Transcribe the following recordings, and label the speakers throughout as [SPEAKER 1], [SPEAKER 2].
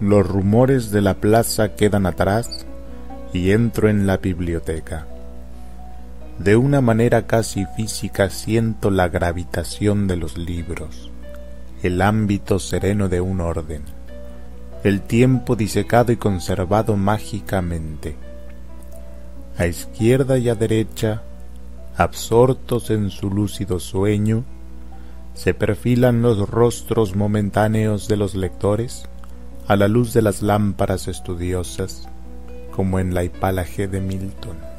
[SPEAKER 1] Los rumores de la plaza quedan atrás y entro en la biblioteca. De una manera casi física siento la gravitación de los libros, el ámbito sereno de un orden, el tiempo disecado y conservado mágicamente. A izquierda y a derecha, absortos en su lúcido sueño, se perfilan los rostros momentáneos de los lectores a la luz de las lámparas estudiosas, como en la hipálaje de Milton.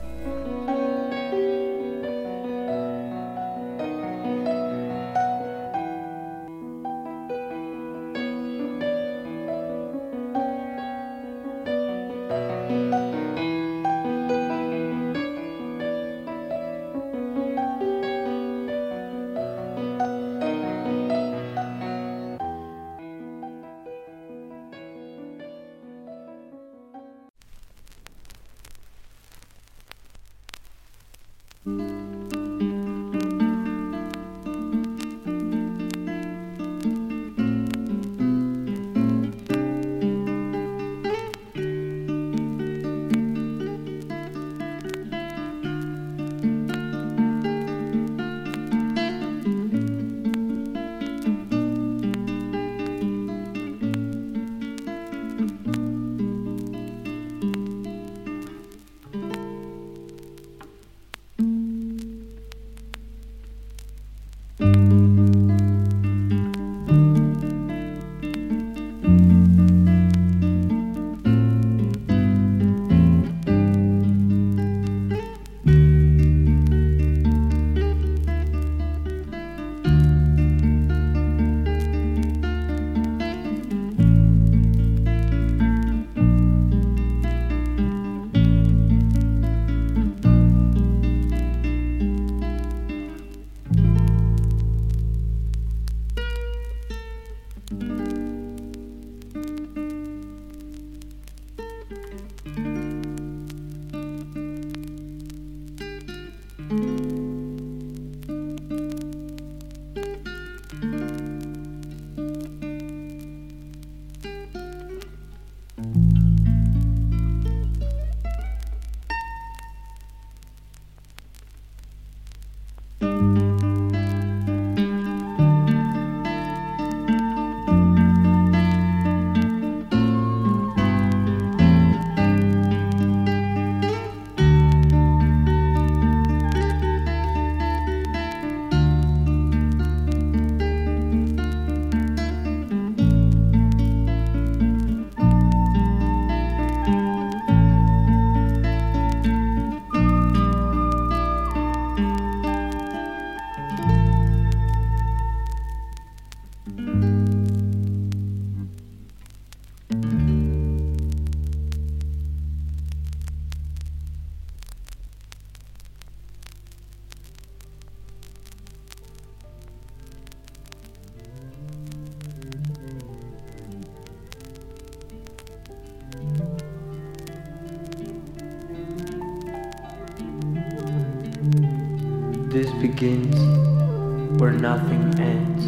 [SPEAKER 2] This begins where nothing ends,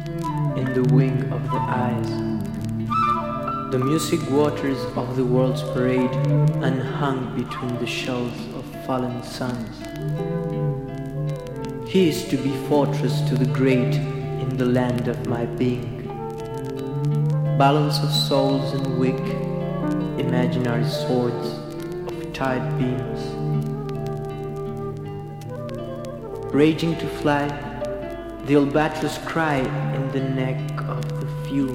[SPEAKER 2] in the wing of the eyes. The music waters of the world's parade unhung between the shells of fallen suns. He is to be fortress to the great in the land of my being. Balance of souls and weak, imaginary swords of tired beams. Raging to fly, the albatross cry in the neck of the few.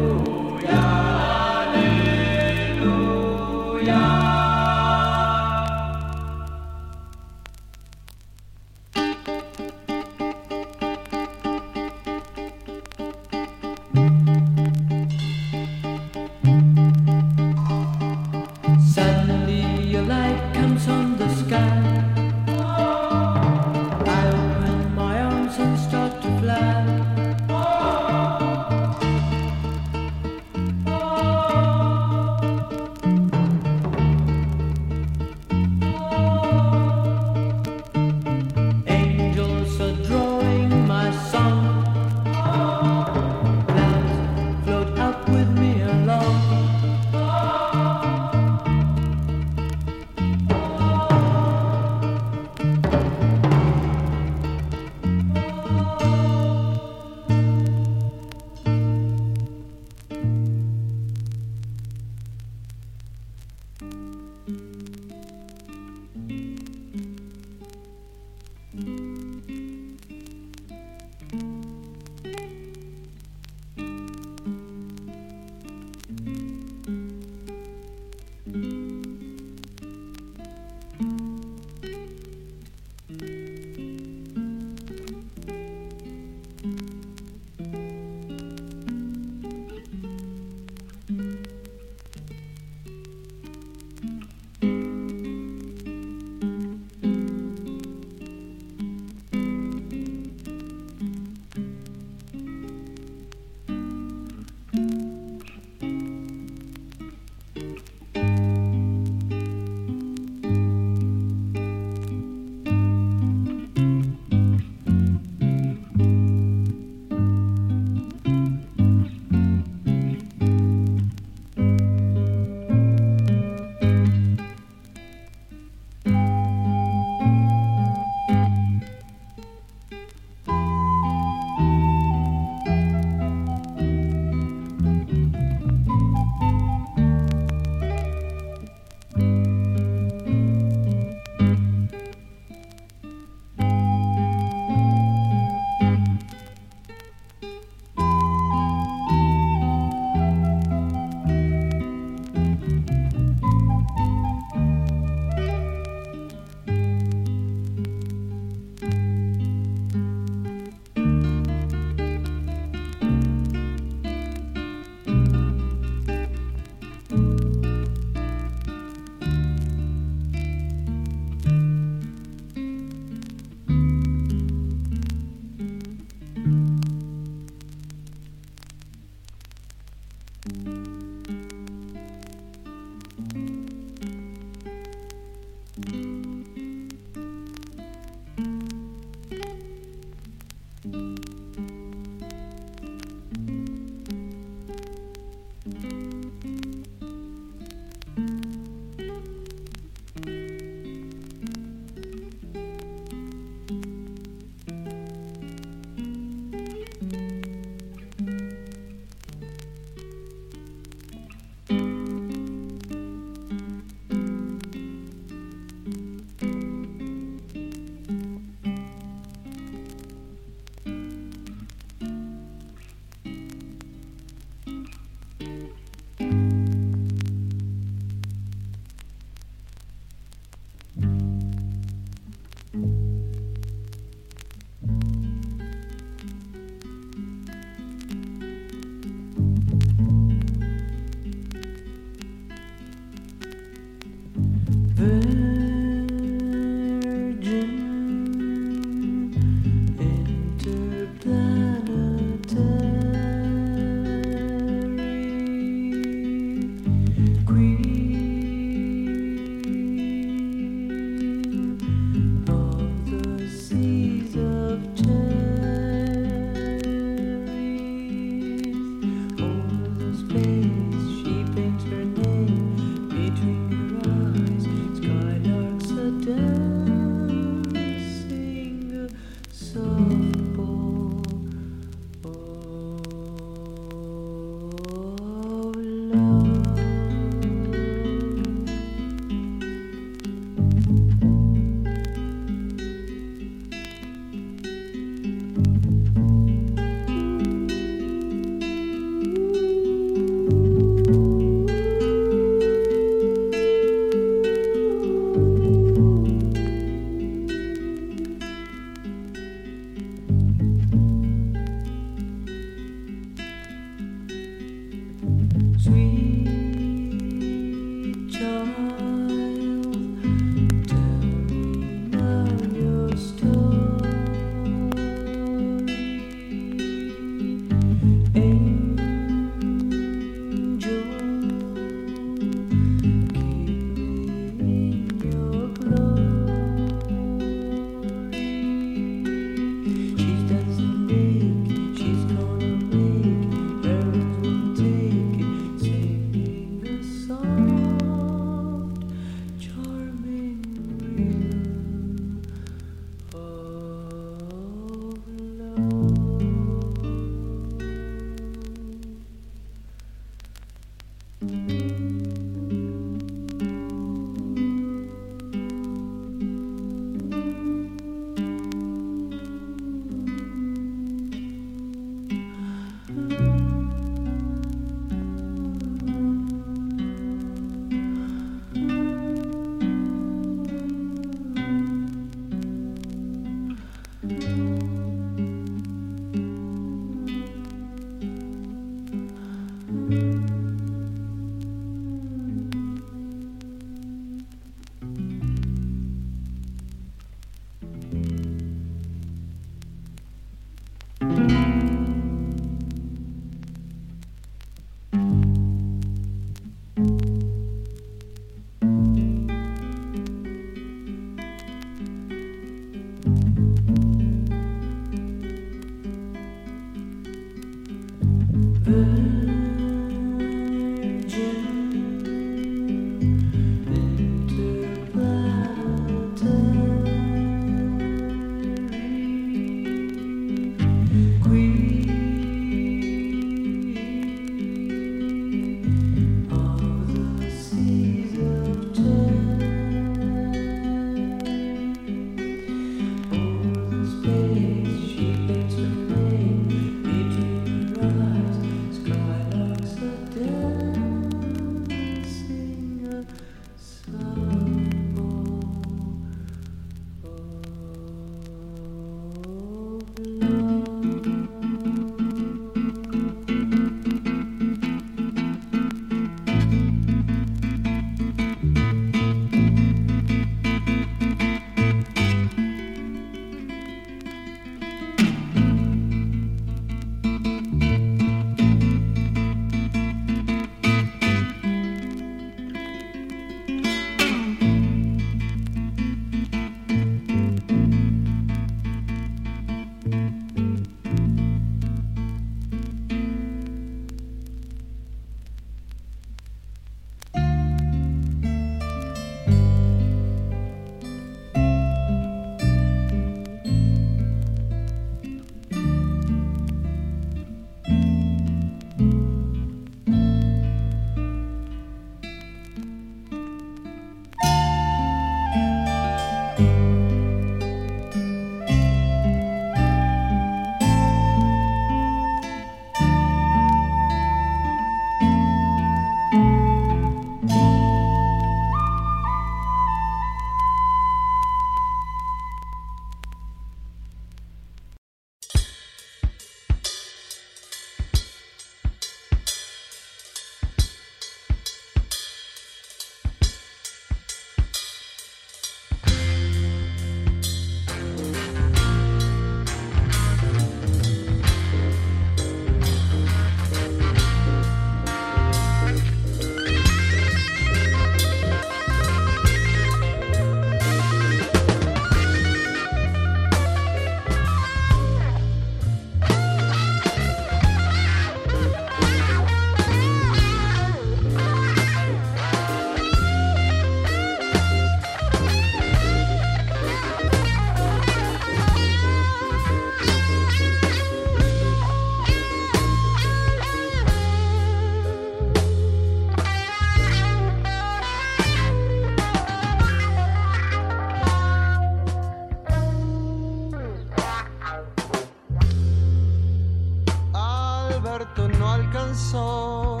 [SPEAKER 3] comenzó.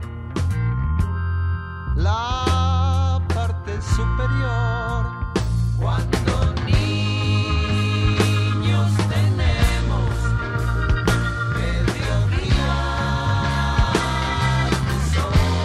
[SPEAKER 3] La parte superior. Cuando niños tenemos mediocridad de sol.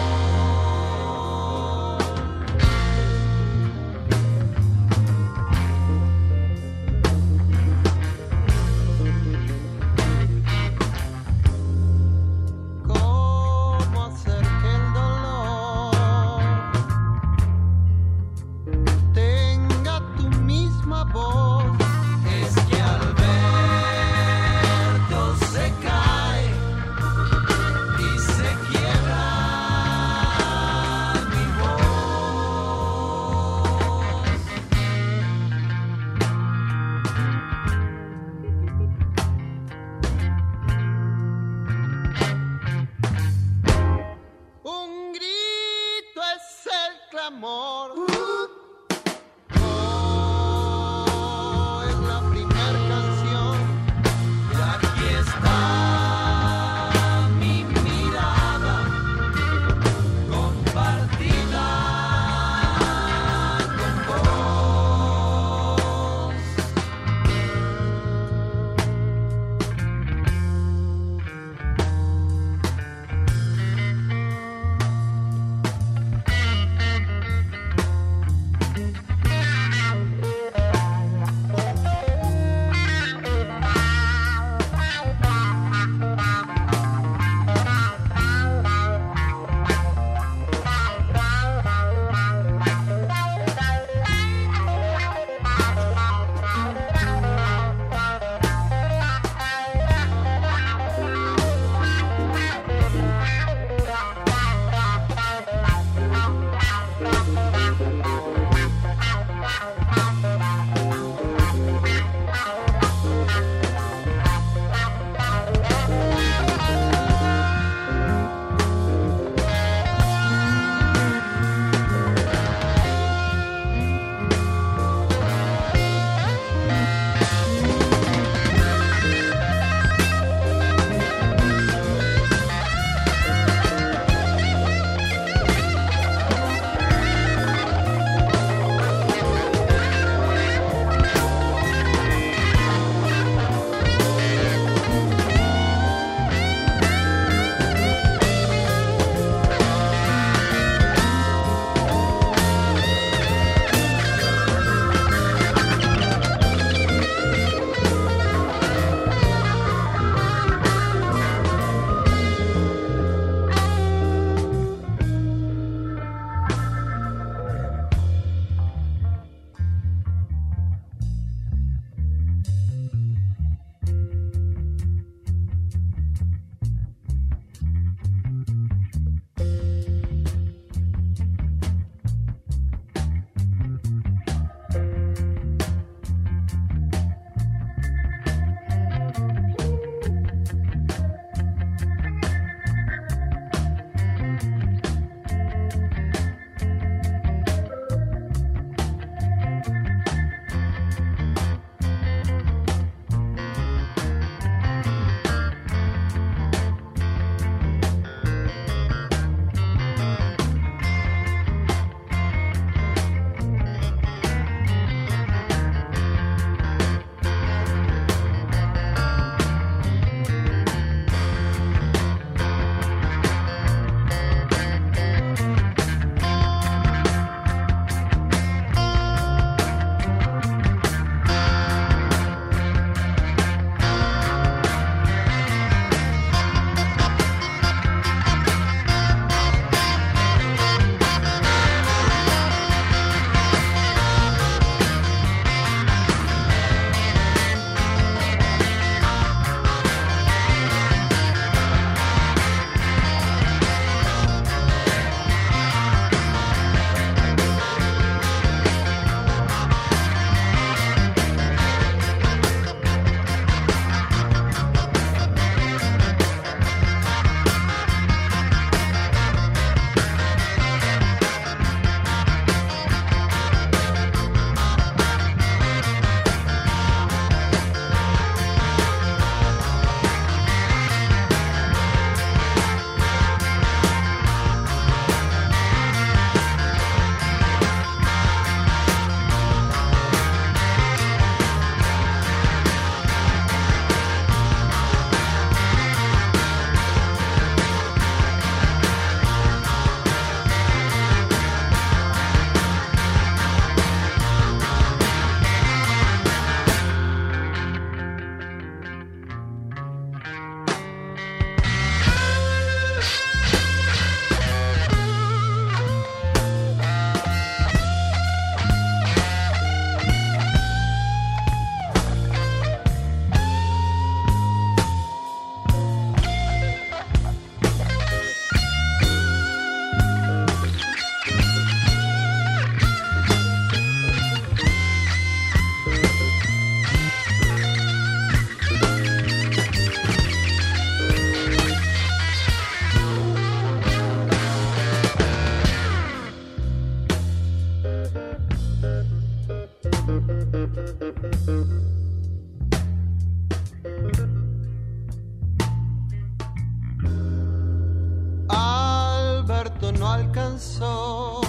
[SPEAKER 3] alcanzó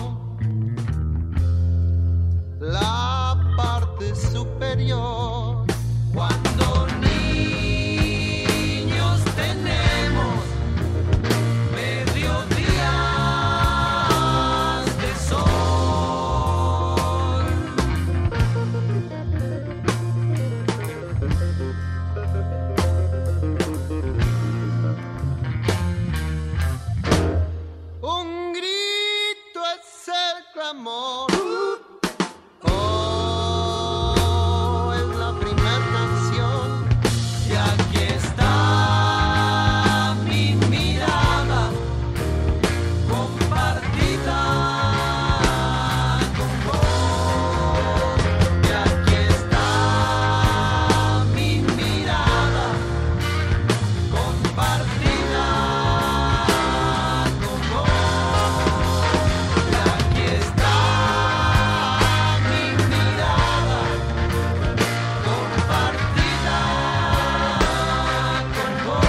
[SPEAKER 3] la parte superior. Cuando niños tenemos mediodías de sol. Un grito es el clamor. Oh, es la primera canción. Y aquí está mi mirada compartida con vos. Y aquí está mi mirada compartida con vos. Y aquí está mi mirada compartida con vos.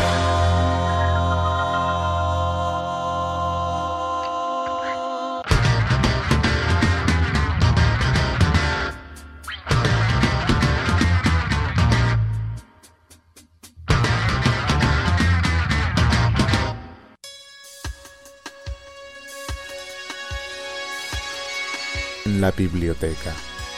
[SPEAKER 1] En la biblioteca.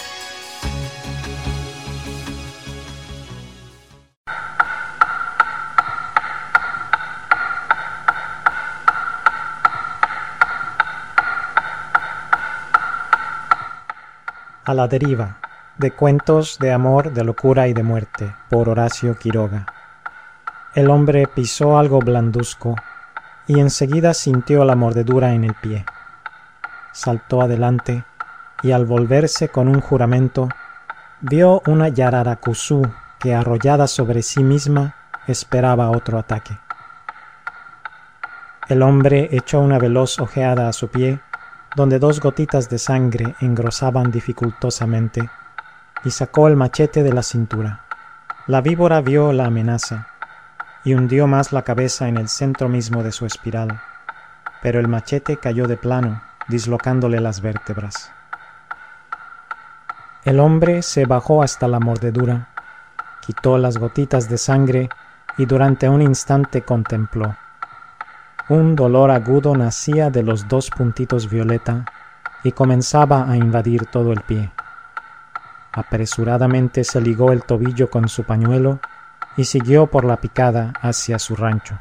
[SPEAKER 4] A la deriva, de cuentos de amor, de locura y de muerte, por Horacio Quiroga. El hombre pisó algo blanduzco y enseguida sintió la mordedura en el pie. Saltó adelante y al volverse con un juramento, vio una yararacuzú que arrollada sobre sí misma esperaba otro ataque. El hombre echó una veloz ojeada a su pie, donde 2 gotitas de sangre engrosaban dificultosamente, y sacó el machete de la cintura. La víbora vio la amenaza y hundió más la cabeza en el centro mismo de su espiral, pero el machete cayó de plano, dislocándole las vértebras. El hombre se bajó hasta la mordedura, quitó las gotitas de sangre y durante un instante contempló. Un dolor agudo nacía de los 2 puntitos violeta y comenzaba a invadir todo el pie. Apresuradamente se ligó el tobillo con su pañuelo y siguió por la picada hacia su rancho.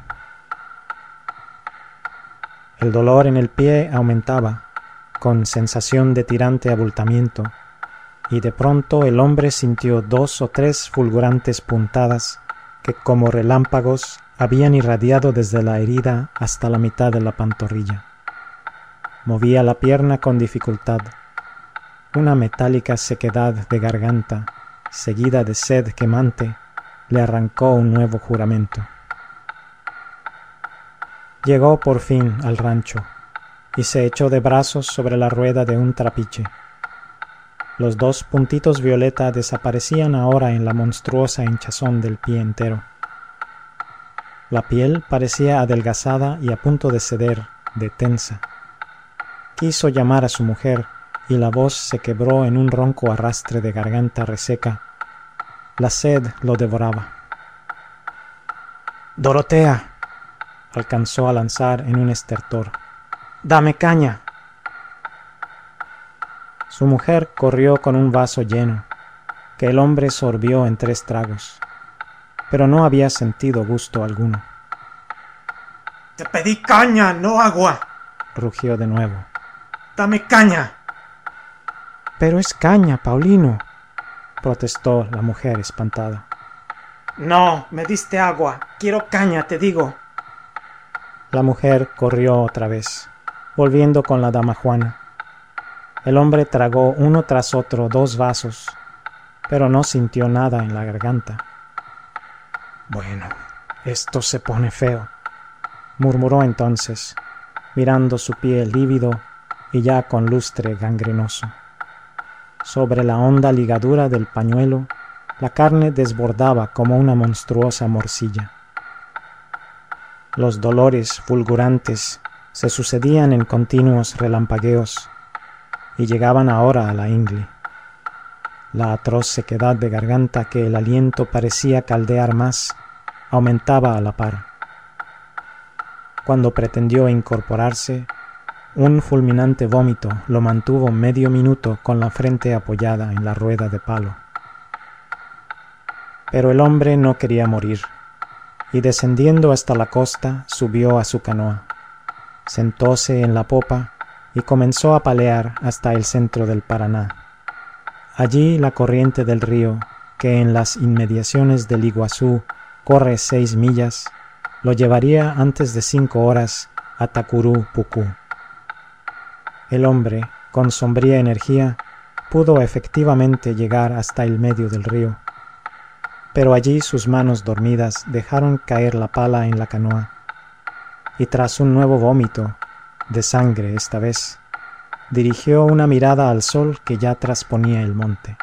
[SPEAKER 4] El dolor en el pie aumentaba, con sensación de tirante abultamiento, y de pronto el hombre sintió 2 o 3 fulgurantes puntadas que como relámpagos habían irradiado desde la herida hasta la mitad de la pantorrilla. Movía la pierna con dificultad. Una metálica sequedad de garganta, seguida de sed quemante, le arrancó un nuevo juramento. Llegó por fin al rancho y se echó de brazos sobre la rueda de un trapiche. Los 2 puntitos violeta desaparecían ahora en la monstruosa hinchazón del pie entero. La piel parecía adelgazada y a punto de ceder, de tensa. Quiso llamar a su mujer y la voz se quebró en un ronco arrastre de garganta reseca. La sed lo devoraba. «¡Dorotea!», alcanzó a lanzar en un estertor. «¡Dame caña!». Su mujer corrió con un vaso lleno, que el hombre sorbió en 3 tragos, pero no había sentido gusto alguno. «¡Te pedí caña, no agua!», rugió de nuevo. «¡Dame caña!». «Pero es caña, Paulino», protestó la mujer espantada. «No, me diste agua. Quiero caña, te digo». La mujer corrió otra vez, volviendo con la dama Juana. El hombre tragó uno tras otro 2 vasos, pero no sintió nada en la garganta. «Bueno, esto se pone feo», murmuró entonces, mirando su pie lívido y ya con lustre gangrenoso. Sobre la honda ligadura del pañuelo, la carne desbordaba como una monstruosa morcilla. Los dolores fulgurantes se sucedían en continuos relampagueos y llegaban ahora a la ingle. La atroz sequedad de garganta que el aliento parecía caldear más aumentaba a la par. Cuando pretendió incorporarse, un fulminante vómito lo mantuvo medio minuto con la frente apoyada en la rueda de palo. Pero el hombre no quería morir, y descendiendo hasta la costa subió a su canoa, sentóse en la popa y comenzó a palear hasta el centro del Paraná. Allí la corriente del río, que en las inmediaciones del Iguazú corre 6 millas, lo llevaría antes de 5 horas a Tacurú Pucú. El hombre, con sombría energía, pudo efectivamente llegar hasta el medio del río, pero allí sus manos dormidas dejaron caer la pala en la canoa, y tras un nuevo vómito, de sangre esta vez, dirigió una mirada al sol que ya trasponía el monte.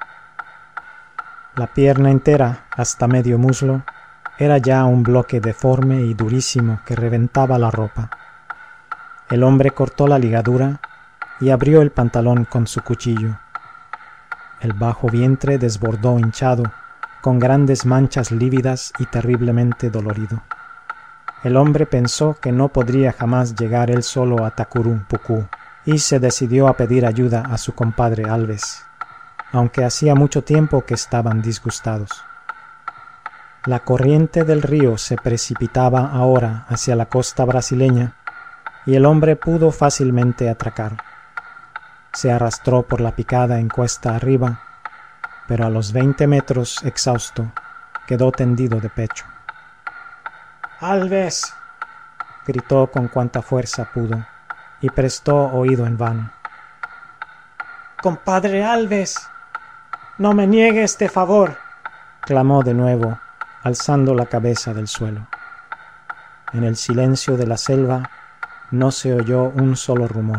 [SPEAKER 4] La pierna entera, hasta medio muslo, era ya un bloque deforme y durísimo que reventaba la ropa. El hombre cortó la ligadura y abrió el pantalón con su cuchillo. El bajo vientre desbordó hinchado, con grandes manchas lívidas y terriblemente dolorido. El hombre pensó que no podría jamás llegar él solo a Tacurú Pucú, y se decidió a pedir ayuda a su compadre Alves, aunque hacía mucho tiempo que estaban disgustados. La corriente del río se precipitaba ahora hacia la costa brasileña, y el hombre pudo fácilmente atracar. Se arrastró por la picada en cuesta arriba, pero a los 20 metros, exhausto, quedó tendido de pecho. ¡Alves!, gritó con cuanta fuerza pudo, y prestó oído en vano. ¡Compadre Alves! ¡No me niegue este favor!, clamó de nuevo, alzando la cabeza del suelo. En el silencio de la selva no se oyó un solo rumor.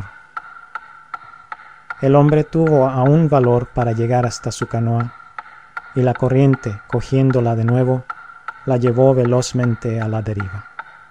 [SPEAKER 4] El hombre tuvo aún valor para llegar hasta su canoa, y la corriente, cogiéndola de nuevo, la llevó velozmente a la deriva.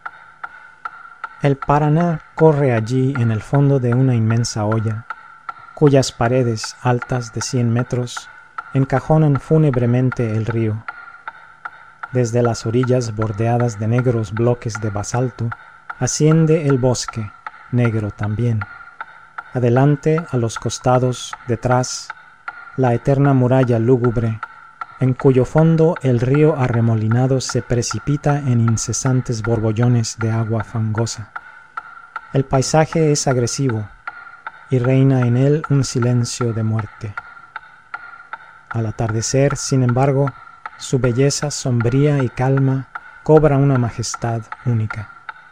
[SPEAKER 4] El Paraná corre allí en el fondo de una inmensa hoya, cuyas paredes altas de 100 metros encajonan fúnebremente el río. Desde las orillas bordeadas de negros bloques de basalto asciende el bosque, negro también. Adelante, a los costados, detrás, la eterna muralla lúgubre, en cuyo fondo el río arremolinado se precipita en incesantes borbollones de agua fangosa. El paisaje es agresivo, y reina en él un silencio de muerte. Al atardecer, sin embargo, su belleza sombría y calma cobra una majestad única.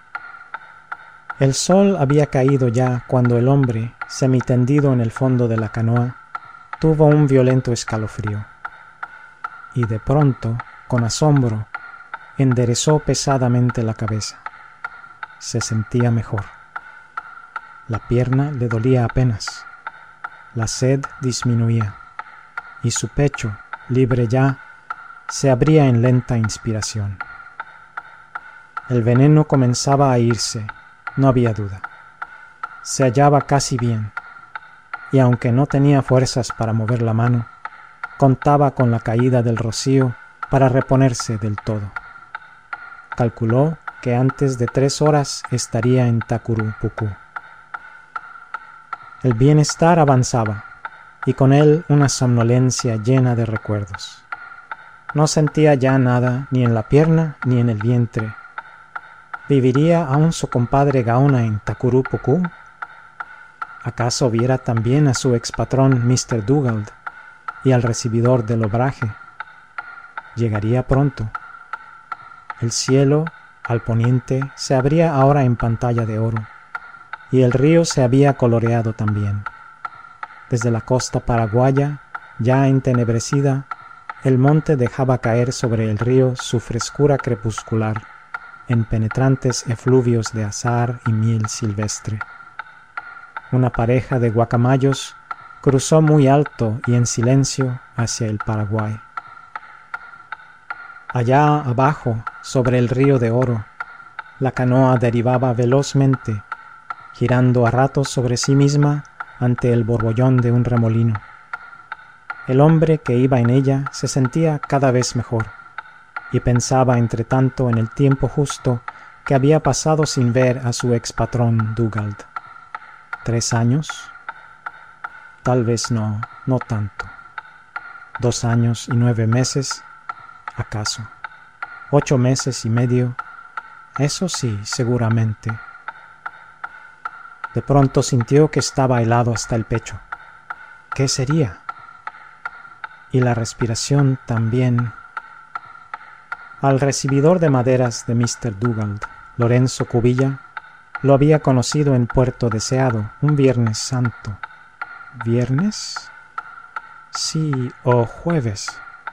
[SPEAKER 4] El sol había caído ya cuando el hombre, semitendido en el fondo de la canoa, tuvo un violento escalofrío. Y de pronto, con asombro, enderezó pesadamente la cabeza. Se sentía mejor. La pierna le dolía apenas. La sed disminuía, y su pecho, libre ya, se abría en lenta inspiración. El veneno comenzaba a irse, no había duda. Se hallaba casi bien, y aunque no tenía fuerzas para mover la mano, contaba con la caída del rocío para reponerse del todo. Calculó que antes de 3 horas estaría en Tacurú Pucú. El bienestar avanzaba, y con él una somnolencia llena de recuerdos. No sentía ya nada ni en la pierna ni en el vientre. ¿Viviría aún su compadre Gaona en Tacurú Pucú? ¿Acaso viera también a su expatrón Mr. Dugald y al recibidor del obraje? Llegaría pronto. El cielo, al poniente, se abría ahora en pantalla de oro, y el río se había coloreado también. Desde la costa paraguaya, ya entenebrecida, el monte dejaba caer sobre el río su frescura crepuscular, en penetrantes efluvios de azahar y miel silvestre. Una pareja de guacamayos cruzó muy alto y en silencio hacia el Paraguay. Allá abajo, sobre el río de oro, la canoa derivaba velozmente girando a ratos sobre sí misma ante el borbollón de un remolino. El hombre que iba en ella se sentía cada vez mejor, y pensaba entre tanto en el tiempo justo que había pasado sin ver a su expatrón Dugald. 3 años, tal vez no tanto. 2 años y 9 meses, acaso. 8 meses y medio, eso sí, seguramente. De pronto sintió que estaba helado hasta el pecho. ¿Qué sería? Y la respiración también. Al recibidor de maderas de Mr. Dugald, Lorenzo Cubilla, lo había conocido en Puerto Deseado un Viernes Santo. ¿Viernes? Sí, o jueves.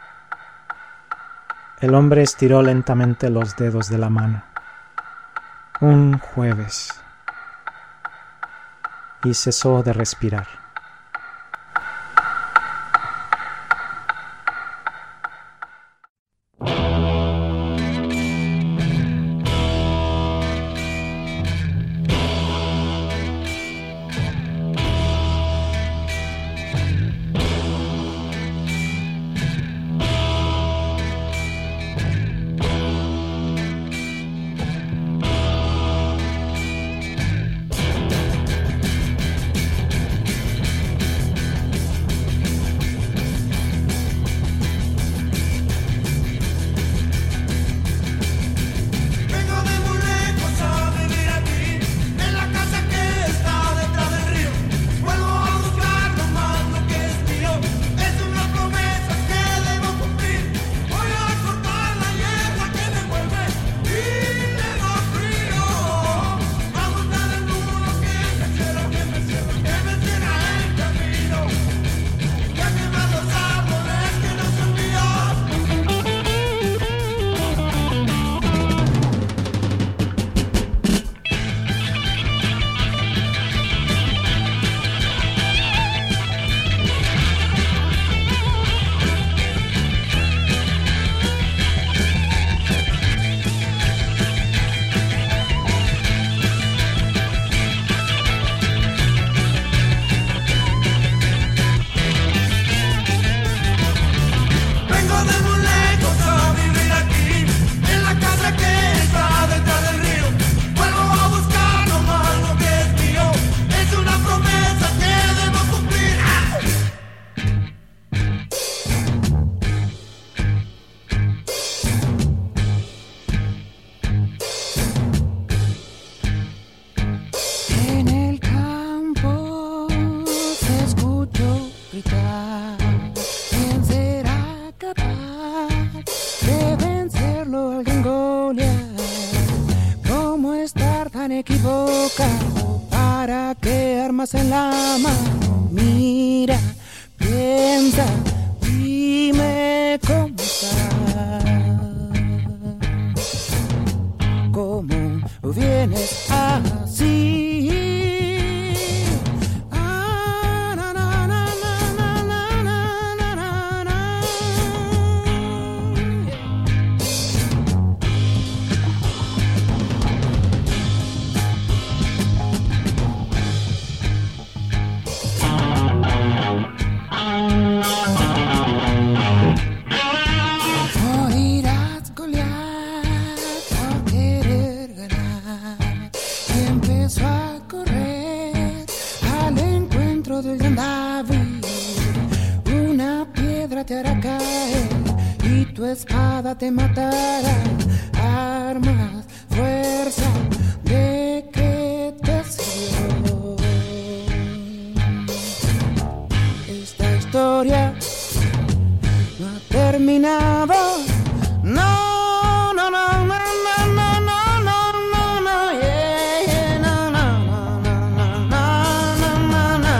[SPEAKER 4] El hombre estiró lentamente los dedos de la mano. Un jueves. Y cesó de respirar.
[SPEAKER 5] equivocado. ¿Para qué armas en la mano? Mira, piensa, dime cómo estás. ¿Cómo vienes así? Te hará caer y tu espada te matará. Armas, fuerza, ¿de qué te sirvió? Esta historia no ha terminado. No, no, no, no, no, no, no, no, no, yeah, yeah, no, no, no, no, no, no, no, no.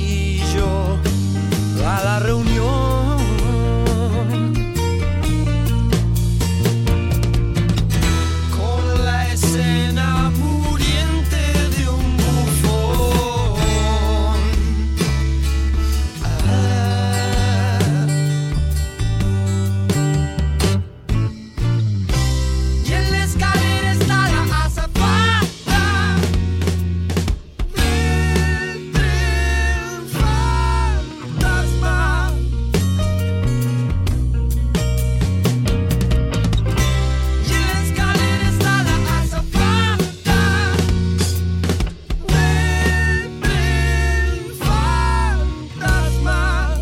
[SPEAKER 5] pasillo a la reunión. Con la escena muriente de un bufón. Y en la escalera está la azafata del tren fantasma. Y en la escalera está la azafata del tren fantasma.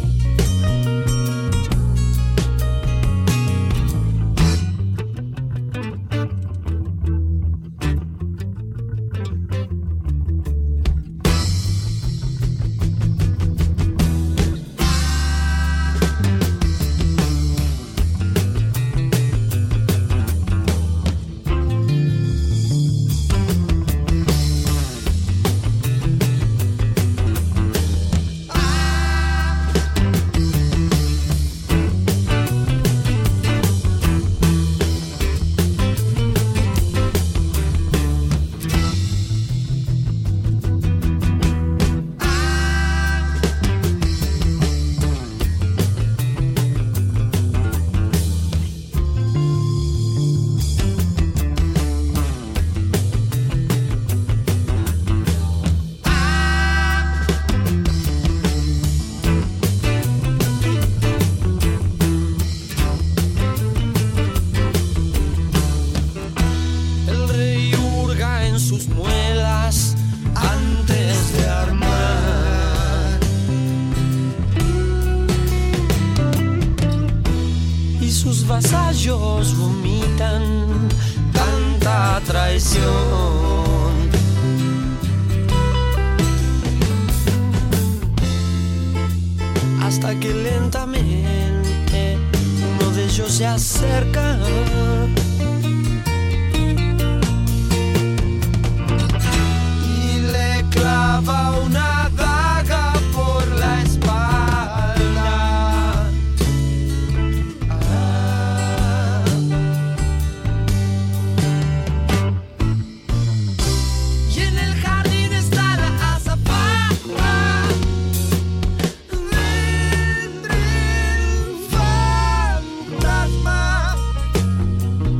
[SPEAKER 5] El rey hurga en sus muelas antes de armar. Y sus vasallos vomitan tanta traición. Hasta que lentamente uno de ellos se acerca y le clava una daga por la espalda. Y en el jardín está la azafata del tren fantasma.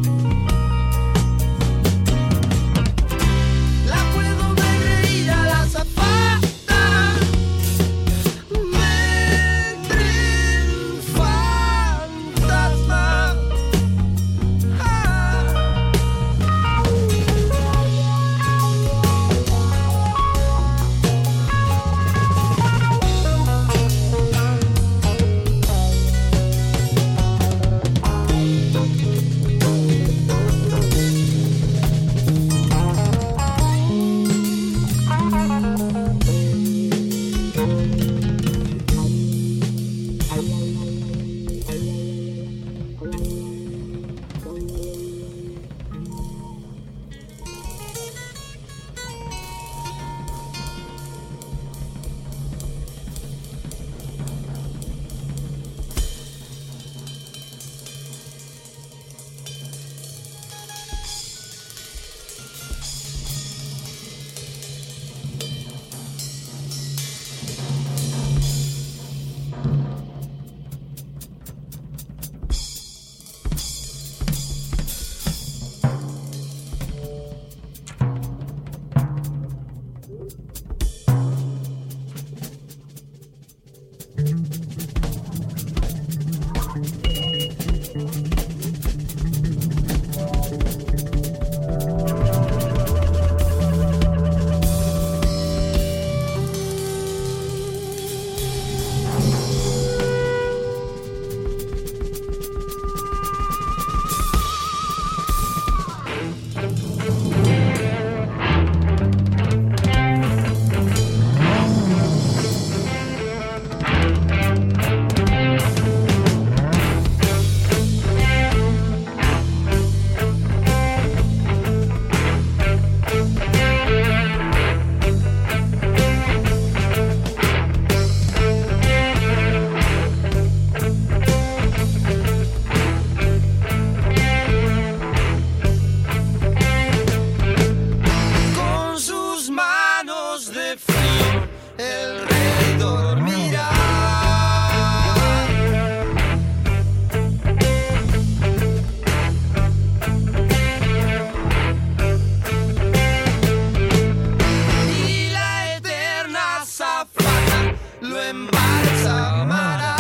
[SPEAKER 3] lo embalsamará.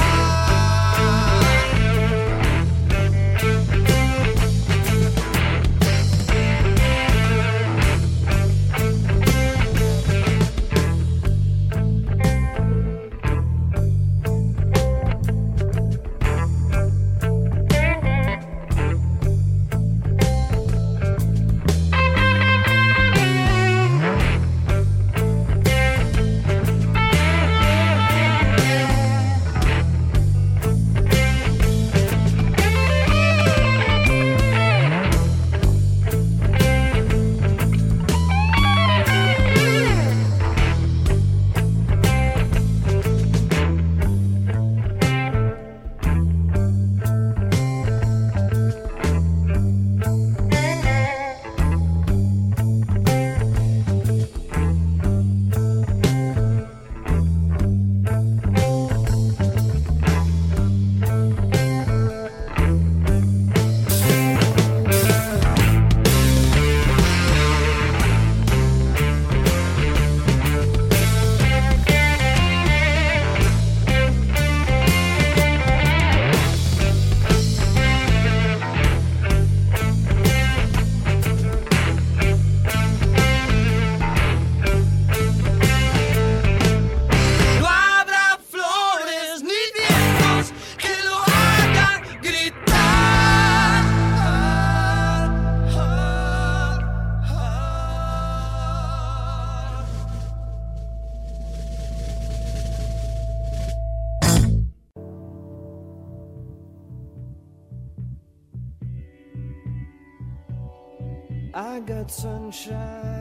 [SPEAKER 5] I got sunshine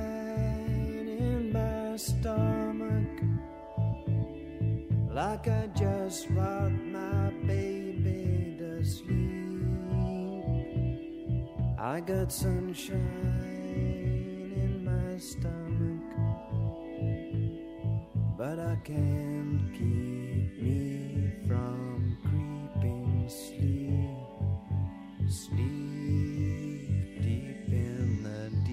[SPEAKER 5] in my stomach, like I just rocked my baby to sleep. I got sunshine in my stomach, but I can't keep me from creeping sleep, sleep deep in the deep.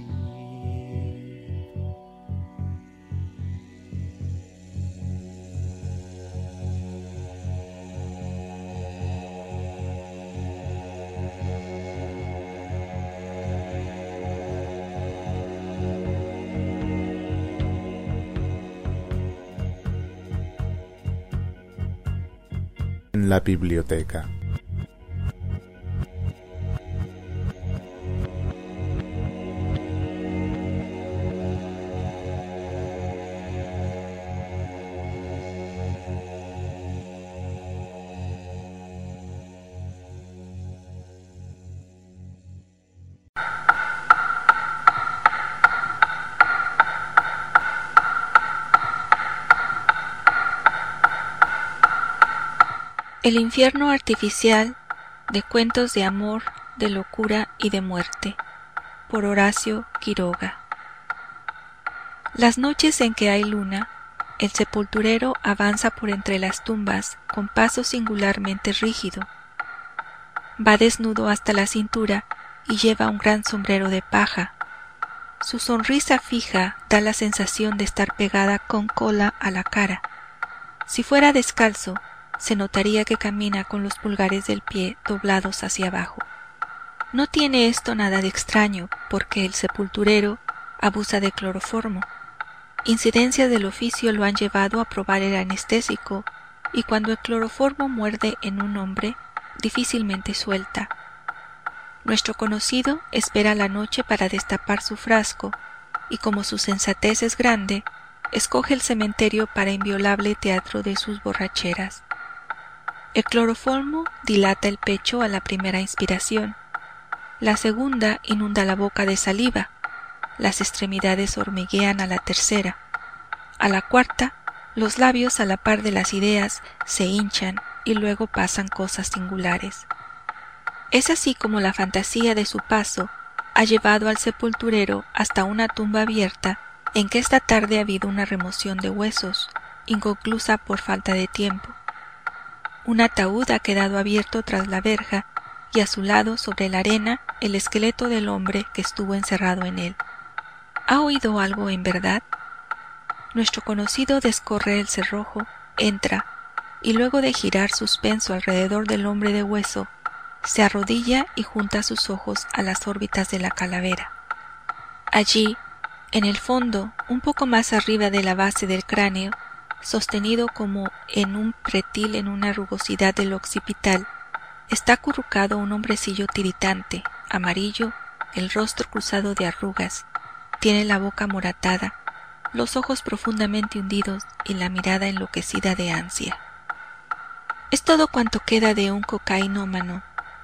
[SPEAKER 1] En la biblioteca.
[SPEAKER 6] El infierno artificial de cuentos de amor, de locura y de muerte, por Horacio Quiroga. Las noches en que hay luna, el sepulturero avanza por entre las tumbas con paso singularmente rígido. Va desnudo hasta la cintura y lleva un gran sombrero de paja. Su sonrisa fija da la sensación de estar pegada con cola a la cara. Si fuera descalzo, se notaría que camina con los pulgares del pie doblados hacia abajo. No tiene esto nada de extraño, porque el sepulturero abusa de cloroformo. Incidencias del oficio lo han llevado a probar el anestésico, y cuando el cloroformo muerde en un hombre, difícilmente suelta. Nuestro conocido espera la noche para destapar su frasco, y como su sensatez es grande, escoge el cementerio para inviolable teatro de sus borracheras. El cloroformo dilata el pecho a la primera inspiración. La segunda inunda la boca de saliva. Las extremidades hormiguean a la tercera. A la cuarta, los labios a la par de las ideas se hinchan y luego pasan cosas singulares. Es así como la fantasía de su paso ha llevado al sepulturero hasta una tumba abierta en que esta tarde ha habido una remoción de huesos, inconclusa por falta de tiempo. Un ataúd ha quedado abierto tras la verja y a su lado, sobre la arena, el esqueleto del hombre que estuvo encerrado en él. ¿Ha oído algo en verdad? Nuestro conocido descorre el cerrojo entra y luego de girar suspenso alrededor del hombre de hueso, se arrodilla y junta sus ojos a las órbitas de la calavera. Allí, en el fondo, un poco más arriba de la base del cráneo, sostenido como en un pretil en una rugosidad del occipital, está acurrucado un hombrecillo tiritante, amarillo, el rostro cruzado de arrugas, tiene la boca amoratada, los ojos profundamente hundidos y la mirada enloquecida de ansia. Es todo cuanto queda de un cocainómano.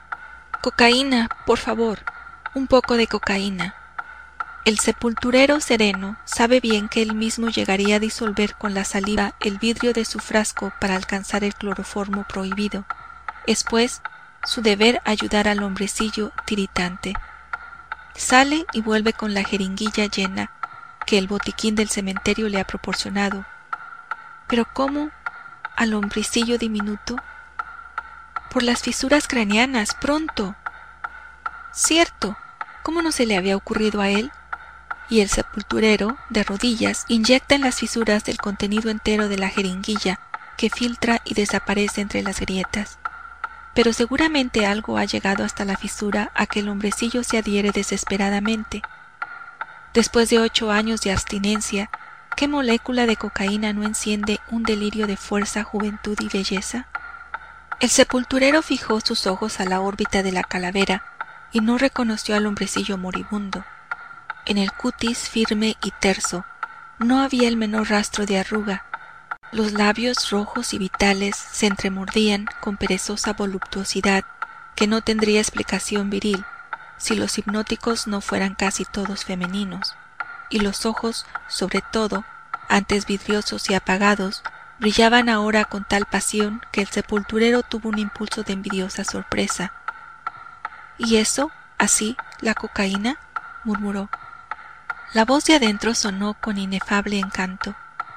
[SPEAKER 6] Cocaína, por favor, un poco de cocaína. El sepulturero sereno sabe bien que él mismo llegaría a disolver con la saliva el vidrio de su frasco para alcanzar el cloroformo prohibido. Es pues su deber ayudar al hombrecillo tiritante. Sale y vuelve con la jeringuilla llena que el botiquín del cementerio le ha proporcionado. Pero ¿cómo al hombrecillo diminuto? Por las fisuras craneanas, pronto. Cierto, ¿cómo no se le había ocurrido a él? Y el sepulturero, de rodillas, inyecta en las fisuras el contenido entero de la jeringuilla, que filtra y desaparece entre las grietas. Pero seguramente algo ha llegado hasta la fisura a que el hombrecillo se adhiere desesperadamente. Después de 8 años de abstinencia, ¿qué molécula de cocaína no enciende un delirio de fuerza, juventud y belleza? El sepulturero fijó sus ojos a la órbita de la calavera y no reconoció al hombrecillo moribundo. En el cutis firme y terso no había el menor rastro de arruga. Los labios rojos y vitales se entremordían con perezosa voluptuosidad que no tendría explicación viril si los hipnóticos no fueran casi todos femeninos, y los ojos, sobre todo, antes vidriosos y apagados, brillaban ahora con tal pasión que el sepulturero tuvo un impulso de envidiosa sorpresa. ¿Y eso, así, la cocaína?, murmuró. La voz de adentro sonó con inefable encanto.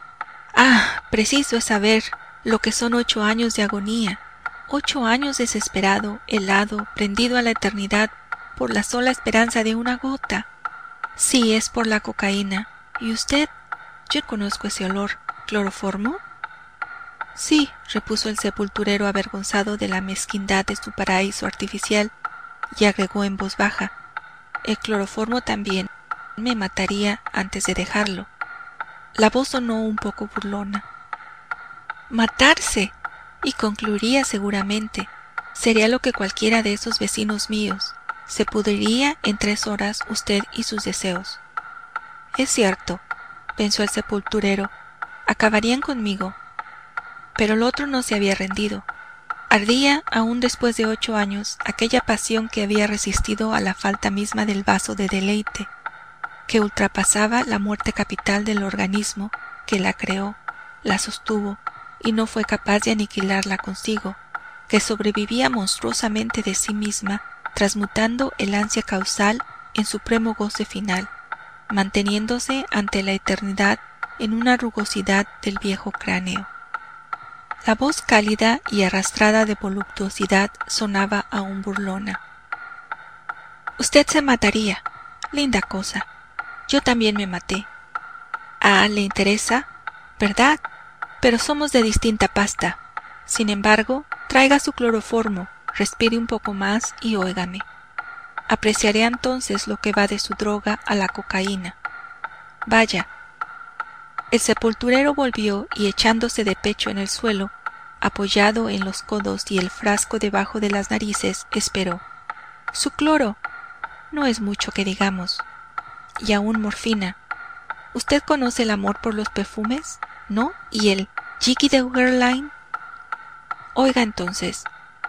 [SPEAKER 6] Ah, preciso es saber lo que son 8 años de agonía, 8 años desesperado, helado, prendido a la eternidad por la sola esperanza de una gota. Sí, es por la cocaína. ¿Y usted? Yo conozco ese olor. ¿Cloroformo? Sí, repuso el sepulturero avergonzado de la mezquindad de su paraíso artificial, y agregó en voz baja: el cloroformo también me mataría antes de dejarlo. La voz sonó un poco burlona. ¡Matarse! Y concluiría seguramente. Sería lo que cualquiera de esos vecinos míos. Se pudriría en 3 horas usted y sus deseos. Es cierto, pensó el sepulturero, acabarían conmigo. Pero el otro no se había rendido. Ardía, aún después de 8 años, aquella pasión que había resistido a la falta misma del vaso de deleite, que ultrapasaba la muerte capital del organismo que la creó, la sostuvo y no fue capaz de aniquilarla consigo, que sobrevivía monstruosamente de sí misma, transmutando el ansia causal en supremo goce final, manteniéndose ante la eternidad en una rugosidad del viejo cráneo. La voz cálida y arrastrada de voluptuosidad sonaba aún burlona. Usted se mataría. Linda cosa. Yo también me maté. Ah, ¿le interesa? ¿Verdad? Pero somos de distinta pasta. Sin embargo, traiga su cloroformo, respire un poco más y óigame. Apreciaré entonces lo que va de su droga a la cocaína. Vaya. El sepulturero volvió y, echándose de pecho en el suelo, apoyado en los codos y el frasco debajo de las narices, esperó. Su cloro. No es mucho que digamos. Y aún morfina. ¿Usted conoce el amor por los perfumes? ¿No? ¿Y el Jiggy de Ugerlein? Oiga entonces.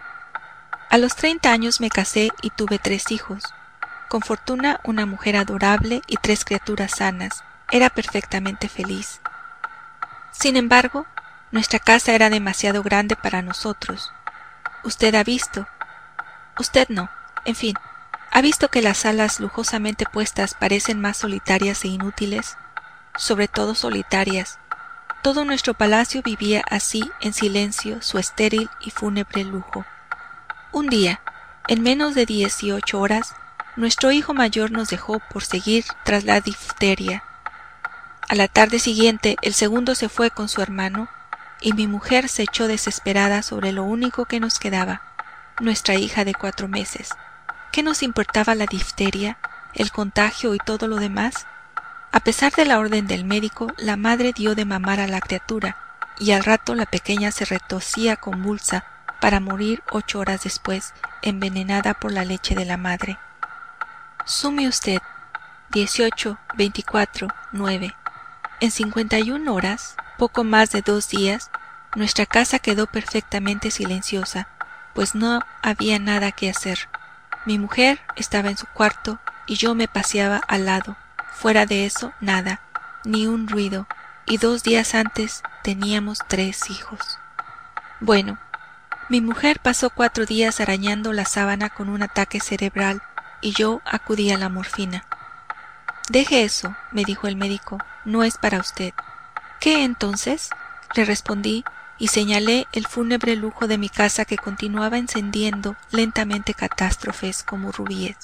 [SPEAKER 6] A los 30 años me casé y tuve 3 hijos. Con fortuna, una mujer adorable y 3 criaturas sanas. Era perfectamente feliz. Sin embargo, nuestra casa era demasiado grande para nosotros. Usted ha visto. Usted no. En fin, ¿ha visto que las salas lujosamente puestas parecen más solitarias e inútiles? Sobre todo solitarias. Todo nuestro palacio vivía así en silencio su estéril y fúnebre lujo. Un día, en menos de 18 horas, nuestro hijo mayor nos dejó por seguir tras la difteria. A la tarde siguiente, el segundo se fue con su hermano, y mi mujer se echó desesperada sobre lo único que nos quedaba, nuestra hija de 4 meses. ¿Qué nos importaba la difteria, el contagio y todo lo demás? A pesar de la orden del médico, la madre dio de mamar a la criatura, y al rato la pequeña se retorcía convulsa para morir 8 horas después, envenenada por la leche de la madre. Sume usted, 18, 24, 9. En 51 horas, poco más de 2 días, nuestra casa quedó perfectamente silenciosa, pues no había nada que hacer. Mi mujer estaba en su cuarto y yo me paseaba al lado. Fuera de eso, nada, ni un ruido, y 2 días antes teníamos 3 hijos. Bueno, mi mujer pasó 4 días arañando la sábana con un ataque cerebral y yo acudí a la morfina. Deje eso, me dijo el médico, no es para usted. ¿Qué entonces? Le respondí y señalé el fúnebre lujo de mi casa que continuaba encendiendo lentamente catástrofes como rubíes.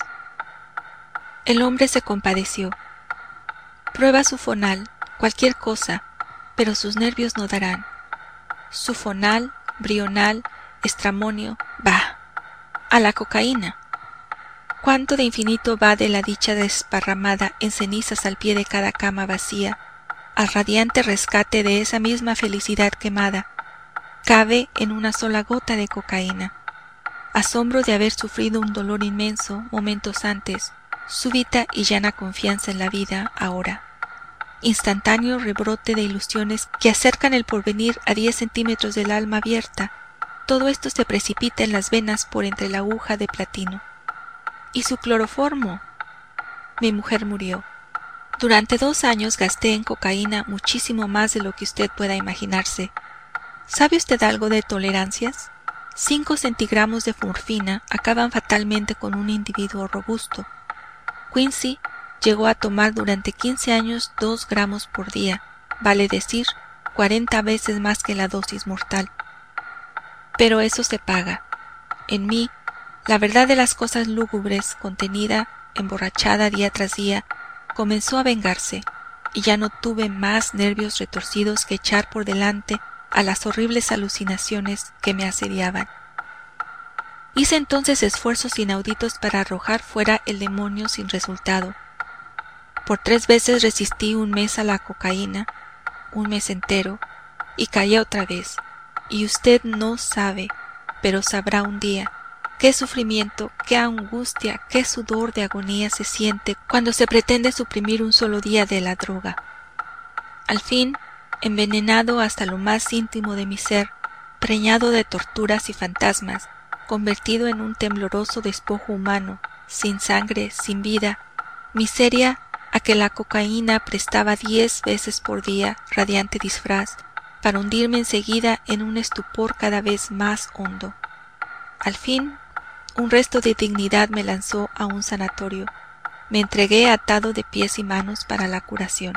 [SPEAKER 6] El hombre se compadeció. Prueba Sufonal, cualquier cosa, pero sus nervios no darán. Sufonal, Brional, Estramonio, bah, a la cocaína. Cuánto de infinito va de la dicha desparramada en cenizas al pie de cada cama vacía, al radiante rescate de esa misma felicidad quemada, cabe en una sola gota de cocaína. Asombro de haber sufrido un dolor inmenso momentos antes, súbita y llana confianza en la vida ahora. Instantáneo rebrote de ilusiones que acercan el porvenir a 10 centímetros del alma abierta. Todo esto se precipita en las venas por entre la aguja de platino. ¿Y su cloroformo? Mi mujer murió. Durante 2 años gasté en cocaína muchísimo más de lo que usted pueda imaginarse. ¿Sabe usted algo de tolerancias? 5 centigramos de morfina acaban fatalmente con un individuo robusto. Quincy llegó a tomar durante 15 años 2 gramos por día, vale decir, 40 veces más que la dosis mortal. Pero eso se paga. En mí, la verdad de las cosas lúgubres, contenida, emborrachada día tras día, comenzó a vengarse, y ya no tuve más nervios retorcidos que echar por delante a las horribles alucinaciones que me asediaban. Hice entonces esfuerzos inauditos para arrojar fuera el demonio sin resultado. Por 3 veces resistí un mes a la cocaína, un mes entero, y caí otra vez, y usted no sabe, pero sabrá un día, qué sufrimiento, qué angustia, qué sudor de agonía se siente cuando se pretende suprimir un solo día de la droga. Al fin, envenenado hasta lo más íntimo de mi ser, preñado de torturas y fantasmas, convertido en un tembloroso despojo humano, sin sangre, sin vida, miseria a que la cocaína prestaba 10 veces por día radiante disfraz, para hundirme enseguida en un estupor cada vez más hondo. Al fin, un resto de dignidad me lanzó a un sanatorio. Me entregué atado de pies y manos para la curación.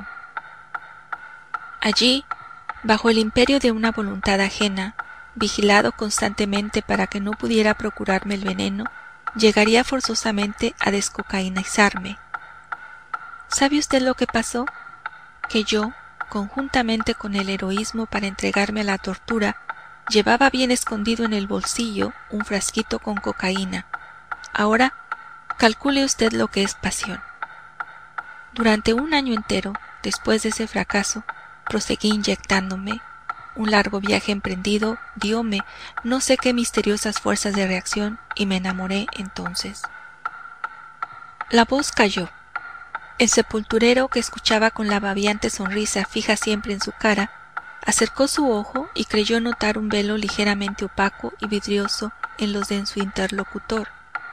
[SPEAKER 6] Allí, bajo el imperio de una voluntad ajena, vigilado constantemente para que no pudiera procurarme el veneno, llegaría forzosamente a descocainizarme. ¿Sabe usted lo que pasó? Que yo, conjuntamente con el heroísmo para entregarme a la tortura, llevaba bien escondido en el bolsillo un frasquito con cocaína. Ahora, calcule usted lo que es pasión. Durante 1 año entero, después de ese fracaso, proseguí inyectándome. Un largo viaje emprendido dióme no sé qué misteriosas fuerzas de reacción y me enamoré entonces. La voz cayó. El sepulturero, que escuchaba con la babeante sonrisa fija siempre en su cara, acercó su ojo y creyó notar un velo ligeramente opaco y vidrioso en los de su interlocutor.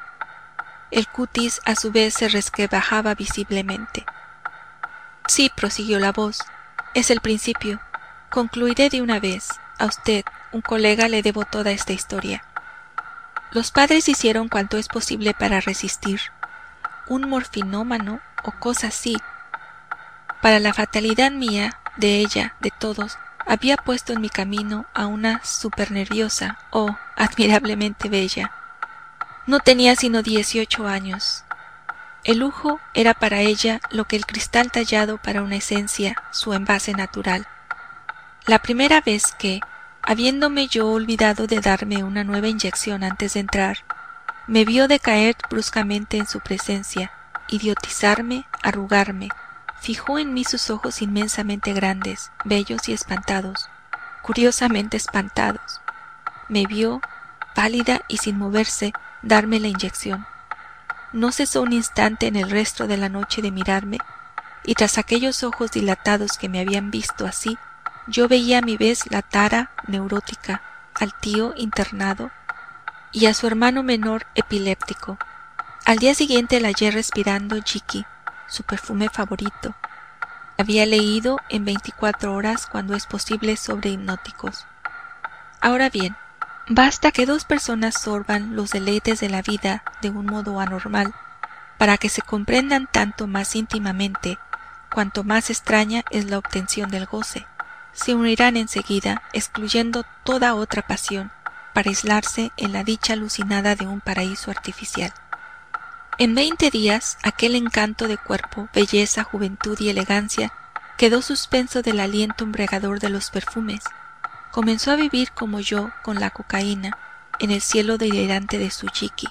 [SPEAKER 6] El cutis a su vez se resquebrajaba visiblemente. Sí, prosiguió la voz, es el principio. Concluiré de una vez. A usted, un colega, le debo toda esta historia. Los padres hicieron cuanto es posible para resistir. Un morfinómano o cosa así. Para la fatalidad mía, de ella, de todos, había puesto en mi camino a una supernerviosa, admirablemente bella. No tenía sino 18 años. El lujo era para ella lo que el cristal tallado para una esencia, su envase natural. La primera vez que, Habiéndome yo olvidado de darme una nueva inyección antes de entrar, me vio decaer bruscamente en su presencia, idiotizarme, arrugarme. Fijó en mí sus ojos inmensamente grandes, bellos y espantados, curiosamente espantados. Me vio, pálida y sin moverse, darme la inyección. No cesó un instante en el resto de la noche de mirarme, y tras aquellos ojos dilatados que me habían visto así, yo veía a mi vez la tara neurótica, al tío internado y a su hermano menor epiléptico. Al día siguiente la hallé respirando Jiki, su perfume favorito. Había leído en 24 horas cuando es posible sobre hipnóticos. Ahora bien, basta que dos personas sorban los deleites de la vida de un modo anormal para que se comprendan tanto más íntimamente cuanto más extraña es la obtención del goce. Se unirán enseguida, excluyendo toda otra pasión, para aislarse en la dicha alucinada de un paraíso artificial. En 20 días, aquel encanto de cuerpo, belleza, juventud y elegancia quedó suspenso del aliento embriagador de los perfumes. Comenzó a vivir como yo con la cocaína, en el cielo delirante de su Jiki.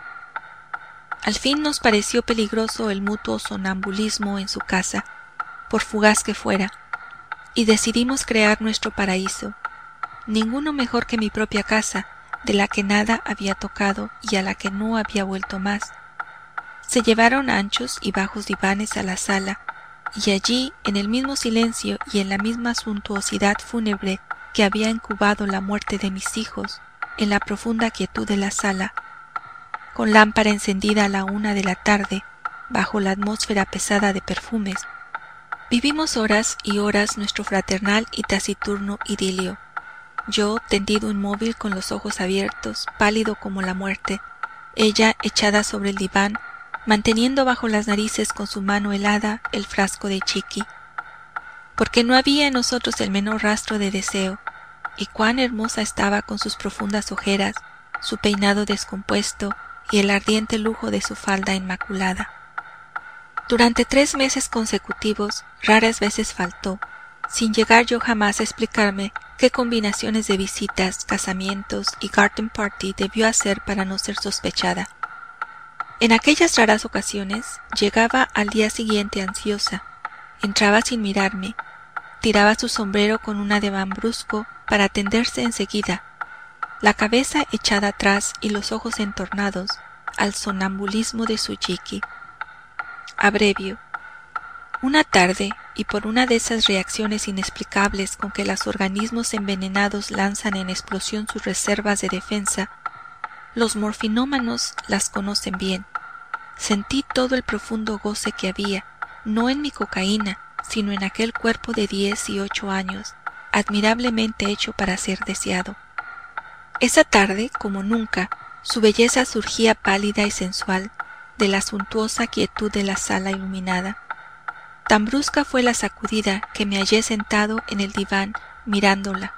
[SPEAKER 6] Al fin nos pareció peligroso el mutuo sonambulismo en su casa, por fugaz que fuera, y decidimos crear nuestro paraíso, ninguno mejor que mi propia casa, de la que nada había tocado y a la que no había vuelto más. Se llevaron anchos y bajos divanes a la sala, y allí, en el mismo silencio y en la misma suntuosidad fúnebre que había incubado la muerte de mis hijos, en la profunda quietud de la sala, con lámpara encendida a la 1 de la tarde, bajo la atmósfera pesada de perfumes, vivimos horas y horas nuestro fraternal y taciturno idilio. Yo tendido inmóvil con los ojos abiertos, pálido como la muerte, ella echada sobre el diván, manteniendo bajo las narices con su mano helada el frasco de Jiki, porque no había en nosotros el menor rastro de deseo, y cuán hermosa estaba con sus profundas ojeras, su peinado descompuesto y el ardiente lujo de su falda inmaculada. Durante 3 meses consecutivos, raras veces faltó, sin llegar yo jamás a explicarme qué combinaciones de visitas, casamientos y garden party debió hacer para no ser sospechada. En aquellas raras ocasiones llegaba al día siguiente ansiosa, entraba sin mirarme, tiraba su sombrero con un ademán brusco para tenderse enseguida, la cabeza echada atrás y los ojos entornados al sonambulismo de su Jiki. Abrevio. Una tarde, y por una de esas reacciones inexplicables con que los organismos envenenados lanzan en explosión sus reservas de defensa, los morfinómanos las conocen bien. Sentí todo el profundo goce que había, no en mi cocaína, sino en aquel cuerpo de 10 y 8 años, admirablemente hecho para ser deseado. Esa tarde, como nunca, su belleza surgía pálida y sensual de la suntuosa quietud de la sala iluminada. Tan brusca fue la sacudida que me hallé sentado en el diván mirándola.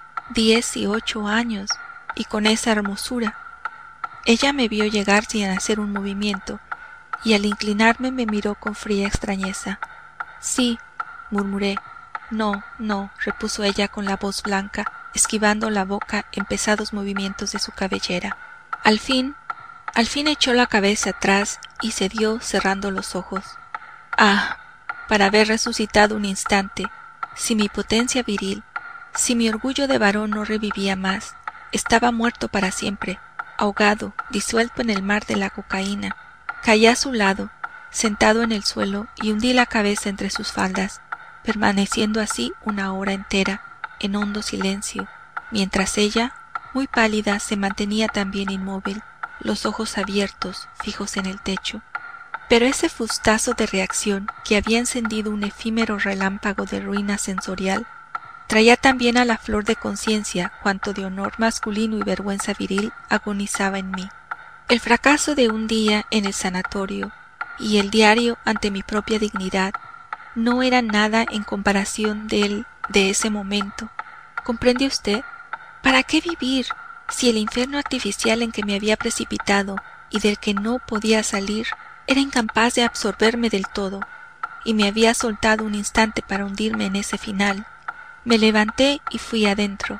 [SPEAKER 6] 10 y 8 años, y con esa hermosura. Ella me vio llegar sin hacer un movimiento, y al inclinarme me miró con fría extrañeza. Sí, murmuré. No, no, repuso ella con la voz blanca, esquivando la boca en pesados movimientos de su cabellera. Al fin echó la cabeza atrás y cedió cerrando los ojos. Ah, para haber resucitado un instante, si mi potencia viril, si mi orgullo de varón no revivía más, estaba muerto para siempre, ahogado, disuelto en el mar de la cocaína. Caí a su lado, sentado en el suelo, y hundí la cabeza entre sus faldas, permaneciendo así 1 hora entera, en hondo silencio, mientras ella, muy pálida, se mantenía también inmóvil, los ojos abiertos, fijos en el techo. Pero ese fustazo de reacción que había encendido un efímero relámpago de ruina sensorial, traía también a la flor de conciencia cuanto de honor masculino y vergüenza viril agonizaba en mí. El fracaso de un día en el sanatorio y el diario ante mi propia dignidad no era nada en comparación de ese momento. ¿Comprende usted? ¿Para qué vivir si el infierno artificial en que me había precipitado y del que no podía salir era incapaz de absorberme del todo, y me había soltado un instante para hundirme en ese final? Me levanté y fui adentro,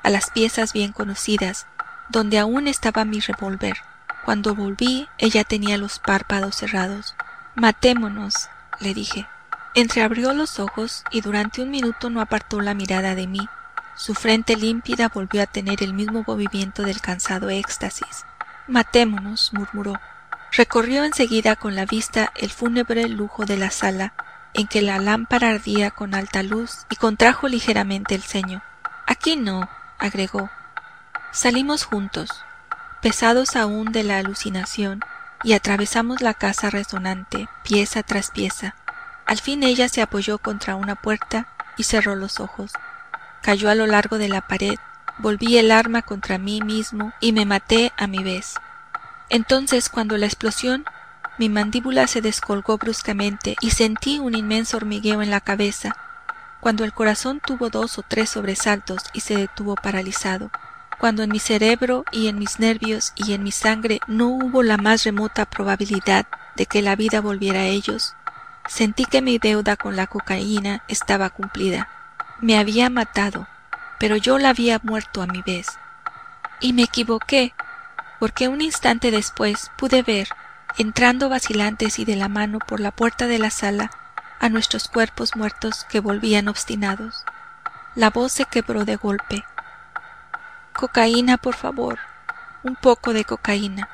[SPEAKER 6] a las piezas bien conocidas, donde aún estaba mi revólver. Cuando volví, ella tenía los párpados cerrados. «Matémonos», le dije. Entreabrió los ojos y durante un minuto no apartó la mirada de mí. Su frente límpida volvió a tener el mismo movimiento del cansado éxtasis. «Matémonos», murmuró. Recorrió enseguida con la vista el fúnebre lujo de la sala, en que la lámpara ardía con alta luz, y contrajo ligeramente el ceño. «Aquí no», agregó. Salimos juntos, pesados aún de la alucinación, y atravesamos la casa resonante, pieza tras pieza. Al fin ella se apoyó contra una puerta y cerró los ojos. Cayó a lo largo de la pared, volví el arma contra mí mismo y me maté a mi vez. Entonces, cuando la explosión, mi mandíbula se descolgó bruscamente y sentí un inmenso hormigueo en la cabeza, cuando el corazón tuvo 2 o 3 sobresaltos y se detuvo paralizado, cuando en mi cerebro y en mis nervios y en mi sangre no hubo la más remota probabilidad de que la vida volviera a ellos, sentí que mi deuda con la cocaína estaba cumplida. Me había matado, pero yo la había muerto a mi vez. Y me equivoqué, porque un instante después pude ver, entrando vacilantes y de la mano por la puerta de la sala, a nuestros cuerpos muertos que volvían obstinados. La voz se quebró de golpe. «Cocaína, por favor, un poco de cocaína».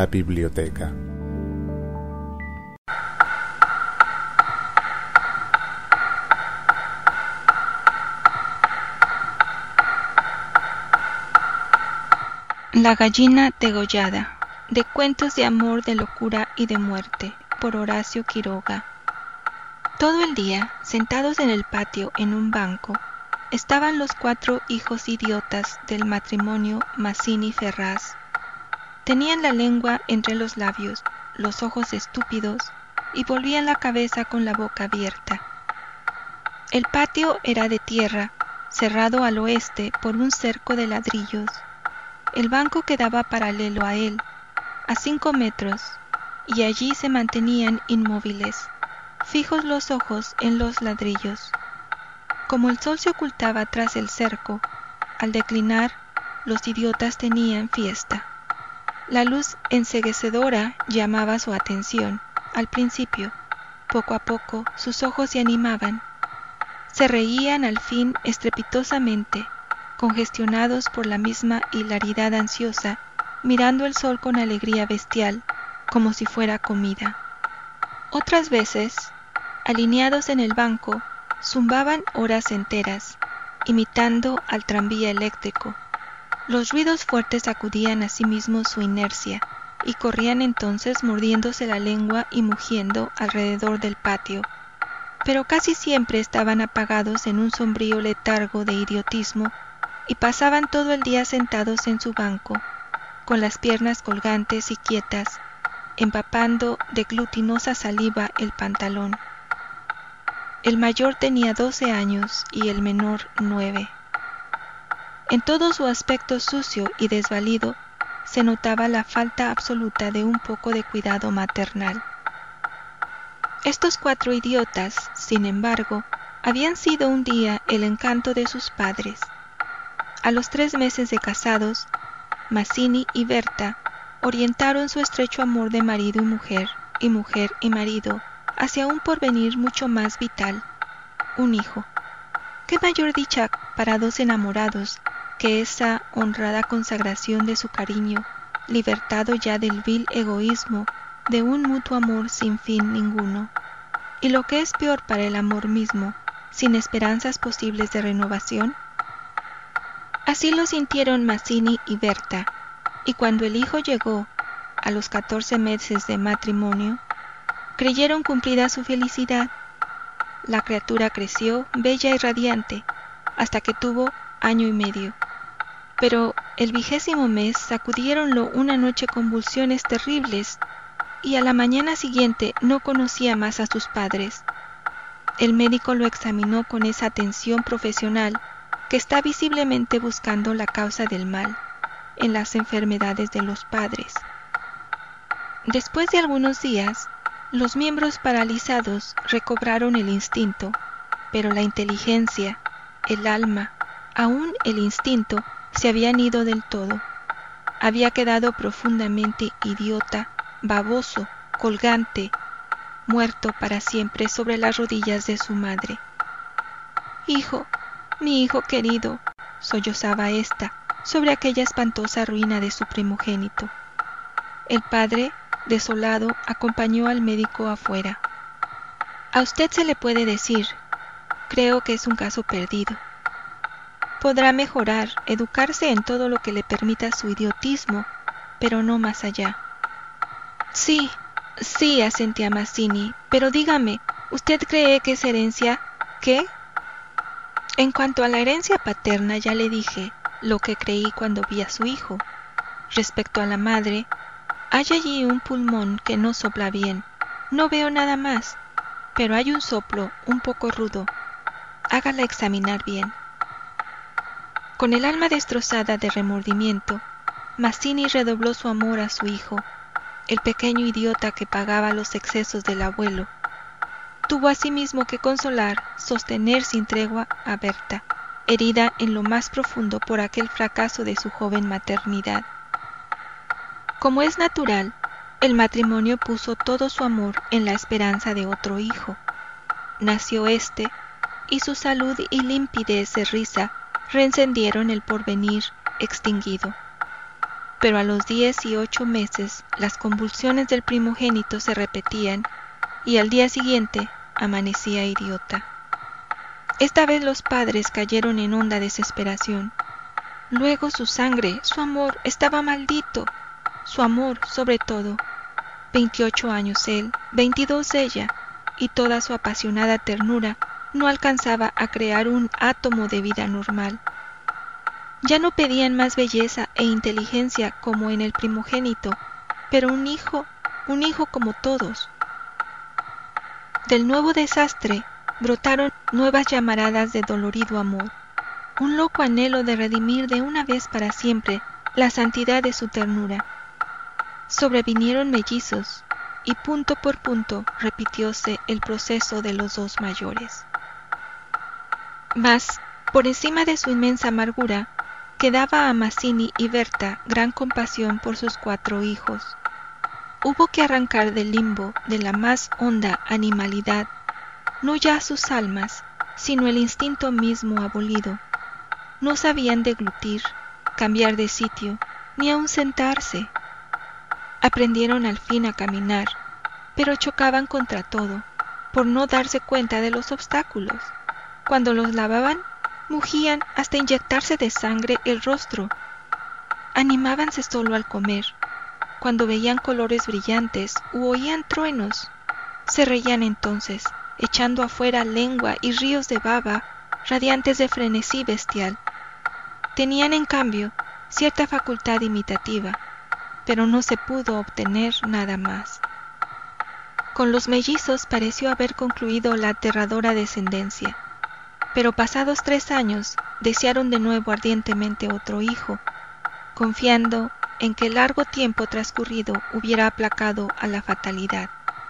[SPEAKER 1] la biblioteca.
[SPEAKER 6] La gallina degollada, de cuentos de amor, de locura y de muerte, por Horacio Quiroga. Todo el día, sentados en el patio en un banco, estaban los 4 hijos idiotas del matrimonio Mazzini-Ferraz. Tenían la lengua entre los labios, los ojos estúpidos y volvían la cabeza con la boca abierta. El patio era de tierra, cerrado al oeste por un cerco de ladrillos. El banco quedaba paralelo a él, a 5 metros, y allí se mantenían inmóviles, fijos los ojos en los ladrillos. Como el sol se ocultaba tras el cerco, al declinar, los idiotas tenían fiesta. La luz enceguecedora llamaba su atención. Al principio, poco a poco, sus ojos se animaban. Se reían al fin estrepitosamente, congestionados por la misma hilaridad ansiosa, mirando el sol con alegría bestial, como si fuera comida. Otras veces, alineados en el banco, zumbaban horas enteras, imitando al tranvía eléctrico. Los ruidos fuertes sacudían asimismo su inercia, y corrían entonces mordiéndose la lengua y mugiendo alrededor del patio. Pero casi siempre estaban apagados en un sombrío letargo de idiotismo, y pasaban todo el día sentados en su banco, con las piernas colgantes y quietas, empapando de glutinosa saliva el pantalón. El mayor tenía 12 años y el menor 9. En todo su aspecto sucio y desvalido se notaba la falta absoluta de un poco de cuidado maternal. Estos 4 idiotas, sin embargo, habían sido un día el encanto de sus padres. A los 3 meses de casados, Mazzini y Berta orientaron su estrecho amor de marido y mujer y marido, hacia un porvenir mucho más vital, un hijo. ¿Qué mayor dicha para 2 enamorados que esa honrada consagración de su cariño, libertado ya del vil egoísmo de un mutuo amor sin fin ninguno? Y lo que es peor para el amor mismo, sin esperanzas posibles de renovación. Así lo sintieron Mazzini y Berta, y cuando el hijo llegó, a los 14 meses de matrimonio, creyeron cumplida su felicidad. La criatura creció, bella y radiante, hasta que tuvo 1 año y medio. Pero el 20º mes sacudiéronlo una noche convulsiones terribles, y a la mañana siguiente no conocía más a sus padres. El médico lo examinó con esa atención profesional que está visiblemente buscando la causa del mal en las enfermedades de los padres. Después de algunos días, los miembros paralizados recobraron el instinto, pero la inteligencia, el alma, aún el instinto, se habían ido del todo. Había quedado profundamente idiota, baboso, colgante, muerto para siempre sobre las rodillas de su madre. «Hijo, mi hijo querido», sollozaba ésta sobre aquella espantosa ruina de su primogénito. El padre, desolado, acompañó al médico afuera. «A usted se le puede decir, creo que es un caso perdido. Podrá mejorar, educarse en todo lo que le permita su idiotismo, pero no más allá». «Sí, sí», asentía Mazzini, «pero dígame, ¿usted cree que es herencia? ¿Qué?» En cuanto a la herencia paterna ya le dije lo que creí cuando vi a su hijo. Respecto a la madre, hay allí un pulmón que no sopla bien. No veo nada más, pero hay un soplo un poco rudo. Hágala examinar bien. Con el alma destrozada de remordimiento, Mazzini redobló su amor a su hijo, el pequeño idiota que pagaba los excesos del abuelo. Tuvo asimismo que consolar, sostener sin tregua a Berta, herida en lo más profundo por aquel fracaso de su joven maternidad. Como es natural, el matrimonio puso todo su amor en la esperanza de otro hijo. Nació éste, y su salud y limpidez de risa reencendieron el porvenir extinguido. pero a los 10 y 8 meses las convulsiones del primogénito se repetían y al día siguiente amanecía idiota. Esta vez los padres cayeron en honda desesperación. Luego su sangre, su amor, estaba maldito. Su amor, sobre todo. 28 años él, 22 ella, y toda su apasionada ternura no alcanzaba a crear un átomo de vida normal. Ya no pedían más belleza e inteligencia como en el primogénito, pero un hijo como todos. Del nuevo desastre brotaron nuevas llamaradas de dolorido amor, un loco anhelo de redimir de una vez para siempre la santidad de su ternura. Sobrevinieron mellizos, y punto por punto repitióse el proceso de los dos mayores. Mas, por encima de su inmensa amargura, quedaba a Mazzini y Berta gran compasión por sus 4 hijos. Hubo que arrancar del limbo de la más honda animalidad, no ya sus almas, sino el instinto mismo abolido. No sabían deglutir, cambiar de sitio, ni aun sentarse. Aprendieron al fin a caminar, pero chocaban contra todo, por no darse cuenta de los obstáculos. Cuando los lavaban, mugían hasta inyectarse de sangre el rostro. Animábanse solo al comer. Cuando veían colores brillantes u oían truenos, se reían entonces, echando afuera lengua y ríos de baba, radiantes de frenesí bestial. Tenían, en cambio, cierta facultad imitativa, pero no se pudo obtener nada más. Con los mellizos pareció haber concluido la aterradora descendencia, pero pasados 3 años desearon de nuevo ardientemente otro hijo, confiando en que el largo tiempo transcurrido hubiera aplacado a la fatalidad.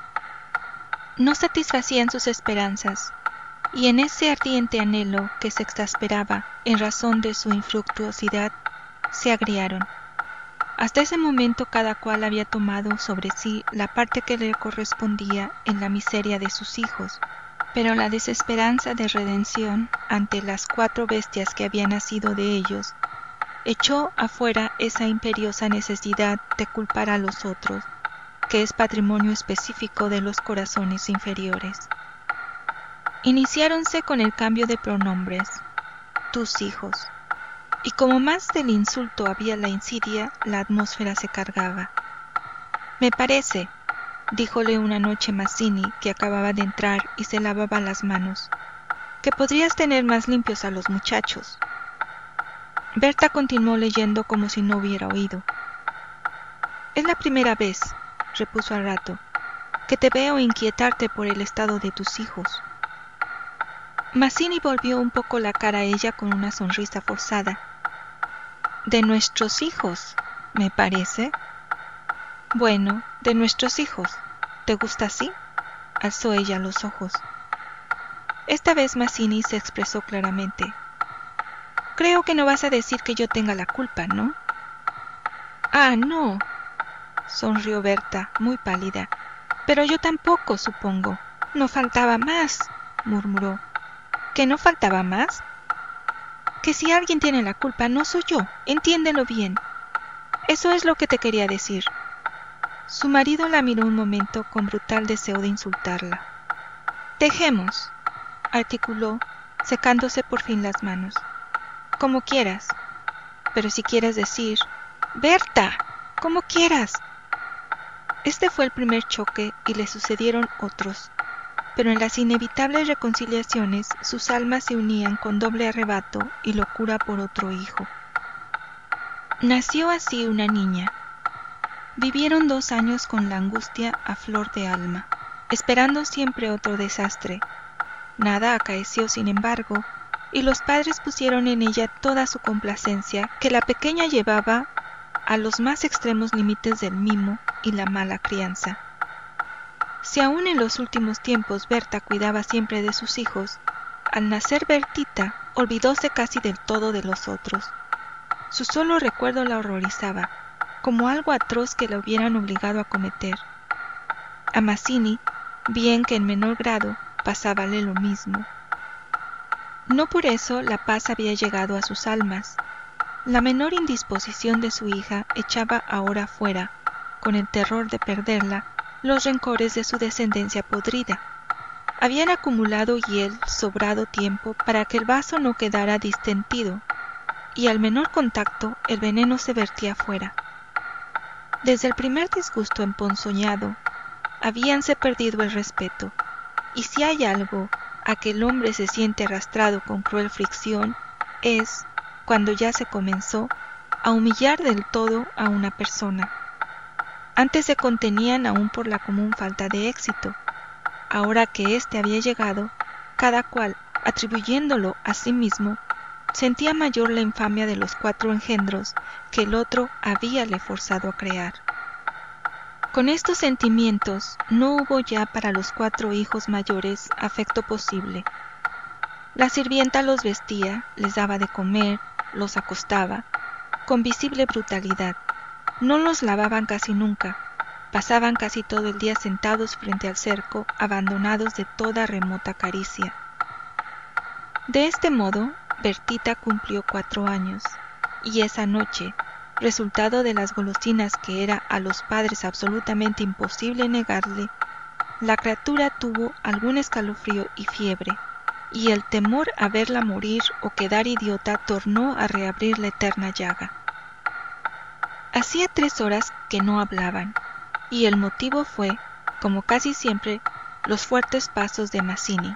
[SPEAKER 6] No satisfacían sus esperanzas, y en ese ardiente anhelo que se exasperaba en razón de su infructuosidad, se agriaron. Hasta ese momento cada cual había tomado sobre sí la parte que le correspondía en la miseria de sus hijos, pero la desesperanza de redención ante las 4 bestias que habían nacido de ellos echó afuera esa imperiosa necesidad de culpar a los otros, que es patrimonio específico de los corazones inferiores. Iniciáronse con el cambio de pronombres, tus hijos, y como más del insulto había la insidia, la atmósfera se cargaba. Me parece, díjole una noche Mazzini, que acababa de entrar y se lavaba las manos, que podrías tener más limpios a los muchachos. Berta continuó leyendo como si no hubiera oído. Es la primera vez, repuso al rato, que te veo inquietarte por el estado de tus hijos. Mazzini volvió un poco la cara a ella con una sonrisa forzada. De nuestros hijos, me parece. Bueno, de nuestros hijos. ¿Te gusta así? Alzó ella los ojos. Esta vez Mazzini se expresó claramente. Creo que no vas a decir que yo tenga la culpa, ¿no? Ah, no, sonrió Berta, muy pálida. Pero yo tampoco, supongo. No faltaba más, murmuró. ¿Que no faltaba más? Que si alguien tiene la culpa no soy yo, entiéndelo bien. Eso es lo que te quería decir. Su marido la miró un momento con brutal deseo de insultarla. Dejemos, articuló, secándose por fin las manos. Como quieras, pero si quieres decir, Berta, como quieras. Este fue el primer choque y le sucedieron otros, pero en las inevitables reconciliaciones sus almas se unían con doble arrebato y locura por otro hijo. Nació así una niña. Vivieron 2 años con la angustia a flor de alma, esperando siempre otro desastre. Nada acaeció, sin embargo, y los padres pusieron en ella toda su complacencia, que la pequeña llevaba a los más extremos límites del mimo y la mala crianza. Si aún en los últimos tiempos Berta cuidaba siempre de sus hijos, al nacer Bertita olvidóse casi del todo de los otros. Su solo recuerdo la horrorizaba, como algo atroz que la hubieran obligado a cometer. A Mazzini, bien que en menor grado, pasábale lo mismo. No por eso la paz había llegado a sus almas. La menor indisposición de su hija echaba ahora fuera, con el terror de perderla, los rencores de su descendencia podrida. Habían acumulado hiel sobrado tiempo para que el vaso no quedara distentido, y al menor contacto el veneno se vertía fuera. Desde el primer disgusto emponzoñado, habíanse perdido el respeto, y si hay algo a que el hombre se siente arrastrado con cruel fricción, es, cuando ya se comenzó, a humillar del todo a una persona. Antes se contenían aún por la común falta de éxito. Ahora que éste había llegado, cada cual, atribuyéndolo a sí mismo, sentía mayor la infamia de los 4 engendros que el otro habíale forzado a crear. Con estos sentimientos no hubo ya para los 4 hijos mayores afecto posible. La sirvienta los vestía, les daba de comer, los acostaba, con visible brutalidad. No los lavaban casi nunca, pasaban casi todo el día sentados frente al cerco, abandonados de toda remota caricia. De este modo, Bertita cumplió 4 años, y esa noche, resultado de las golosinas que era a los padres absolutamente imposible negarle, la criatura tuvo algún escalofrío y fiebre, y el temor a verla morir o quedar idiota tornó a reabrir la eterna llaga. Hacía 3 horas que no hablaban, y el motivo fue, como casi siempre, los fuertes pasos de Mazzini.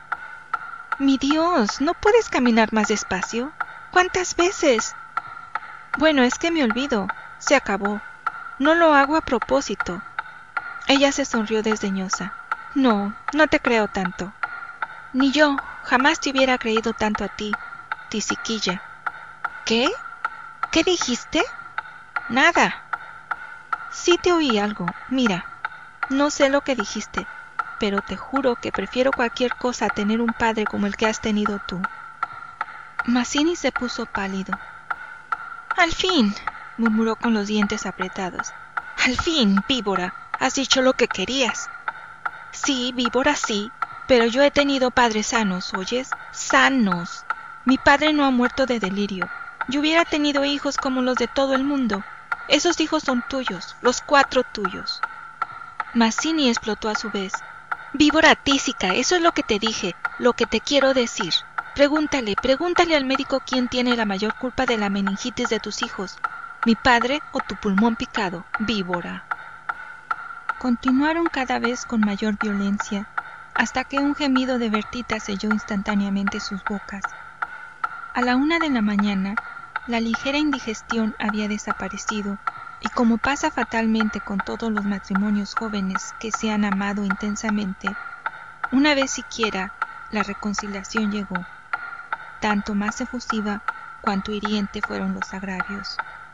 [SPEAKER 6] ¡Mi Dios! ¿No puedes caminar más despacio? ¿Cuántas veces? Bueno, es que me olvido. Se acabó. No lo hago a propósito. Ella se sonrió desdeñosa. No, no te creo tanto. Ni yo, jamás te hubiera creído tanto a ti, tisiquilla. ¿Qué? ¿Qué dijiste? Nada. Sí te oí algo. Mira, no sé lo que dijiste, pero te juro que prefiero cualquier cosa a tener un padre como el que has tenido tú. Mazzini se puso pálido. Al fin, murmuró con los dientes apretados. Al fin, víbora, has dicho lo que querías. Sí, víbora, sí, pero yo he tenido padres sanos, ¿oyes? Sanos. Mi padre no ha muerto de delirio. Yo hubiera tenido hijos como los de todo el mundo. Esos hijos son tuyos, los 4 tuyos. Mazzini explotó a su vez. Víbora tísica, eso es lo que te dije, lo que te quiero decir. Pregúntale al médico quién tiene la mayor culpa de la meningitis de tus hijos, mi padre o tu pulmón picado, víbora. Continuaron cada vez con mayor violencia, hasta que un gemido de Bertita selló instantáneamente sus bocas. A la 1 de la mañana, la ligera indigestión había desaparecido, y como pasa fatalmente con todos los matrimonios jóvenes que se han amado intensamente, una vez siquiera la reconciliación llegó, tanto más efusiva cuanto hiriente fueron los agravios.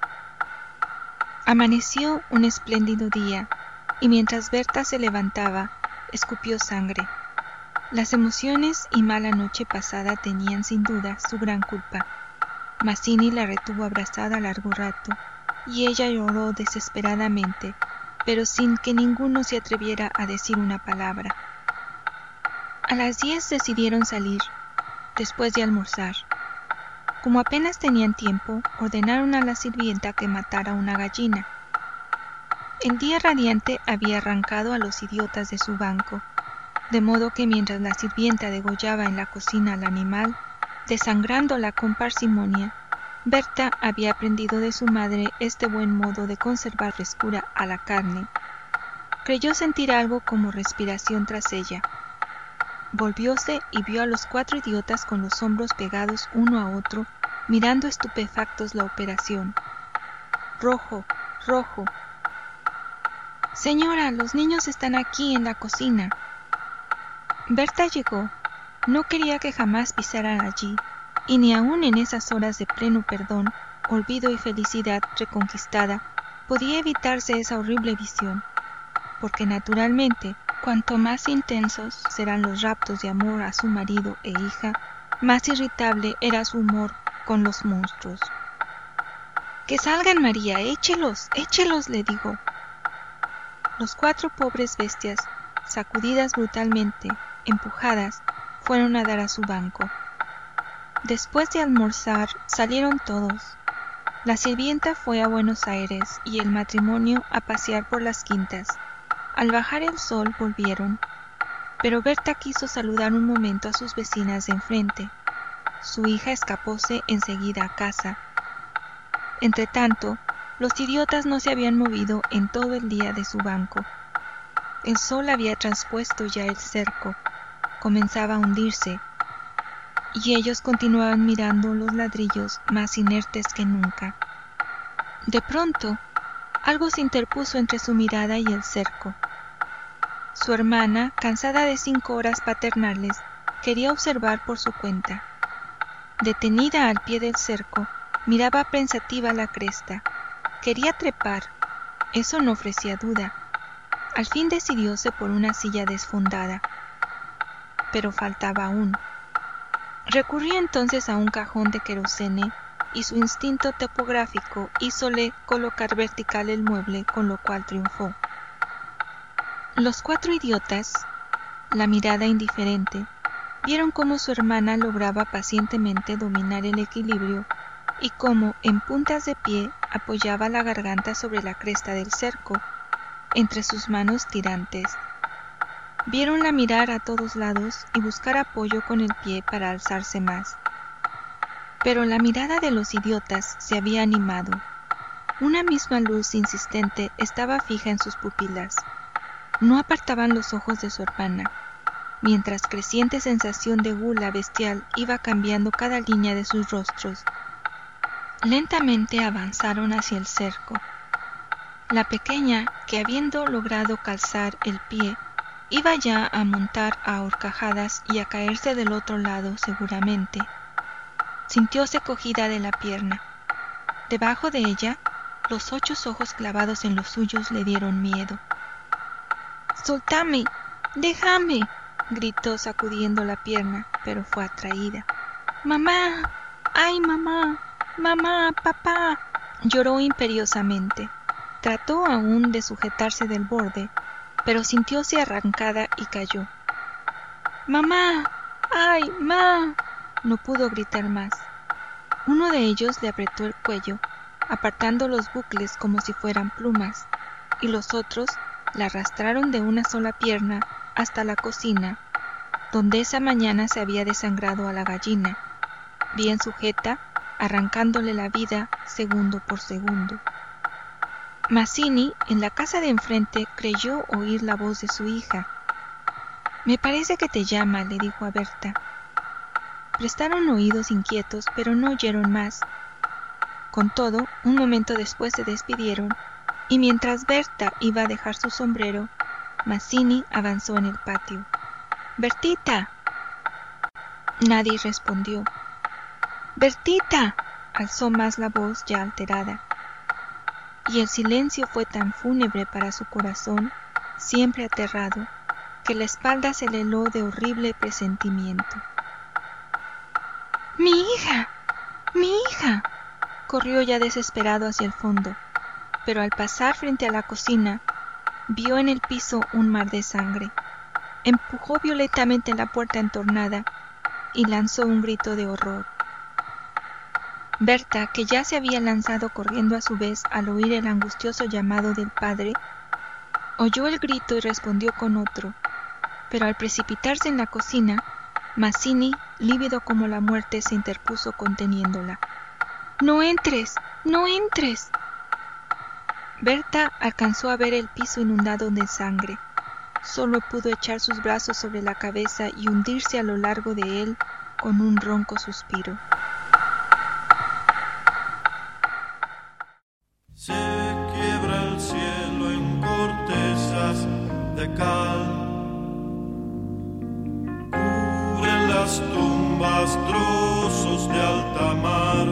[SPEAKER 6] Amaneció un espléndido día, y mientras Berta se levantaba, escupió sangre. Las emociones y mala noche pasada tenían sin duda su gran culpa. Mazzini la retuvo abrazada largo rato, y ella lloró desesperadamente, pero sin que ninguno se atreviera a decir una palabra. A las 10 decidieron salir, después de almorzar. Como apenas tenían tiempo, ordenaron a la sirvienta que matara una gallina. El día radiante había arrancado a los idiotas de su banco, de modo que mientras la sirvienta degollaba en la cocina al animal, desangrándola con parsimonia, Berta había aprendido de su madre este buen modo de conservar frescura a la carne. Creyó sentir algo como respiración tras ella. Volvióse y vio a los 4 idiotas con los hombros pegados uno a otro, mirando estupefactos la operación. Rojo, rojo. Señora, los niños están aquí en la cocina. Berta llegó. No quería que jamás pisaran allí, y ni aun en esas horas de pleno perdón, olvido y felicidad reconquistada, podía evitarse esa horrible visión, porque naturalmente, cuanto más intensos serán los raptos de amor a su marido e hija, más irritable era su humor con los monstruos. —¡Que salgan, María! ¡Échelos! ¡Échelos! —le digo. Los 4 pobres bestias, sacudidas brutalmente, empujadas, fueron a dar a su banco. Después de almorzar, salieron todos, La sirvienta fue a Buenos Aires y el matrimonio a pasear por las quintas. Al bajar el sol volvieron, pero Berta quiso saludar un momento a sus vecinas de enfrente. Su hija escapóse enseguida a casa. Entretanto, los idiotas no se habían movido en todo el día de su banco. El sol había traspuesto ya el cerco, comenzaba a hundirse, y ellos continuaban mirando los ladrillos más inertes que nunca. De pronto, algo se interpuso entre su mirada y el cerco. Su hermana, cansada de 5 horas paternales, quería observar por su cuenta. Detenida al pie del cerco, miraba pensativa la cresta. Quería trepar, eso no ofrecía duda. Al fin decidióse por una silla desfondada. Pero faltaba aún. Recurrió entonces a un cajón de querosene y su instinto topográfico hízole colocar vertical el mueble, con lo cual triunfó. Los 4 idiotas, la mirada indiferente, vieron cómo su hermana lograba pacientemente dominar el equilibrio y cómo, en puntas de pie, apoyaba la garganta sobre la cresta del cerco, entre sus manos tirantes. Viéronla mirar a todos lados y buscar apoyo con el pie para alzarse más. Pero la mirada de los idiotas se había animado. Una misma luz insistente estaba fija en sus pupilas. No apartaban los ojos de su hermana, mientras creciente sensación de gula bestial iba cambiando cada línea de sus rostros. Lentamente avanzaron hacia el cerco. La pequeña, que habiendo logrado calzar el pie, iba ya a montar a horcajadas y a caerse del otro lado seguramente. Sintióse cogida de la pierna. Debajo de ella, los 8 ojos clavados en los suyos le dieron miedo. «¡Soltame! ¡Déjame!», gritó sacudiendo la pierna, pero fue atraída. «¡Mamá! ¡Ay, mamá! ¡Mamá! ¡Papá!», lloró imperiosamente. Trató aún de sujetarse del borde, pero sintióse arrancada y cayó. «¡Mamá! ¡Ay, ma!», no pudo gritar más. Uno de ellos le apretó el cuello, apartando los bucles como si fueran plumas, y los otros la arrastraron de una sola pierna hasta la cocina, donde esa mañana se había desangrado a la gallina, bien sujeta, arrancándole la vida segundo por segundo. Mazzini, en la casa de enfrente, creyó oír la voz de su hija. «Me parece que te llama», le dijo a Berta. Prestaron oídos inquietos, pero no oyeron más. Con todo, un momento después se despidieron, y mientras Berta iba a dejar su sombrero, Mazzini avanzó en el patio. «¡Bertita!». Nadie respondió. «¡Bertita!», alzó más la voz ya alterada. Y el silencio fue tan fúnebre para su corazón, siempre aterrado, que la espalda se le heló de horrible presentimiento. «¡Mi hija! ¡Mi hija!», corrió ya desesperado hacia el fondo, pero al pasar frente a la cocina, vio en el piso un mar de sangre. Empujó violentamente la puerta entornada y lanzó un grito de horror. Berta, que ya se había lanzado corriendo a su vez al oír el angustioso llamado del padre, oyó el grito y respondió con otro, pero al precipitarse en la cocina, Mazzini, lívido como la muerte, se interpuso conteniéndola. «¡No entres! ¡No entres!». Berta alcanzó a ver el piso inundado de sangre. Solo pudo echar sus brazos sobre la cabeza y hundirse a lo largo de él con un ronco suspiro.
[SPEAKER 7] Se quiebra el cielo en cortezas de cal, cubren las tumbas trozos de alta mar,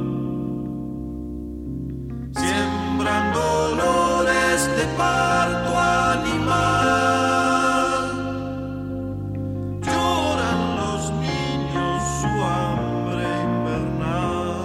[SPEAKER 7] siembran dolores de parto animal, lloran los niños su hambre invernal.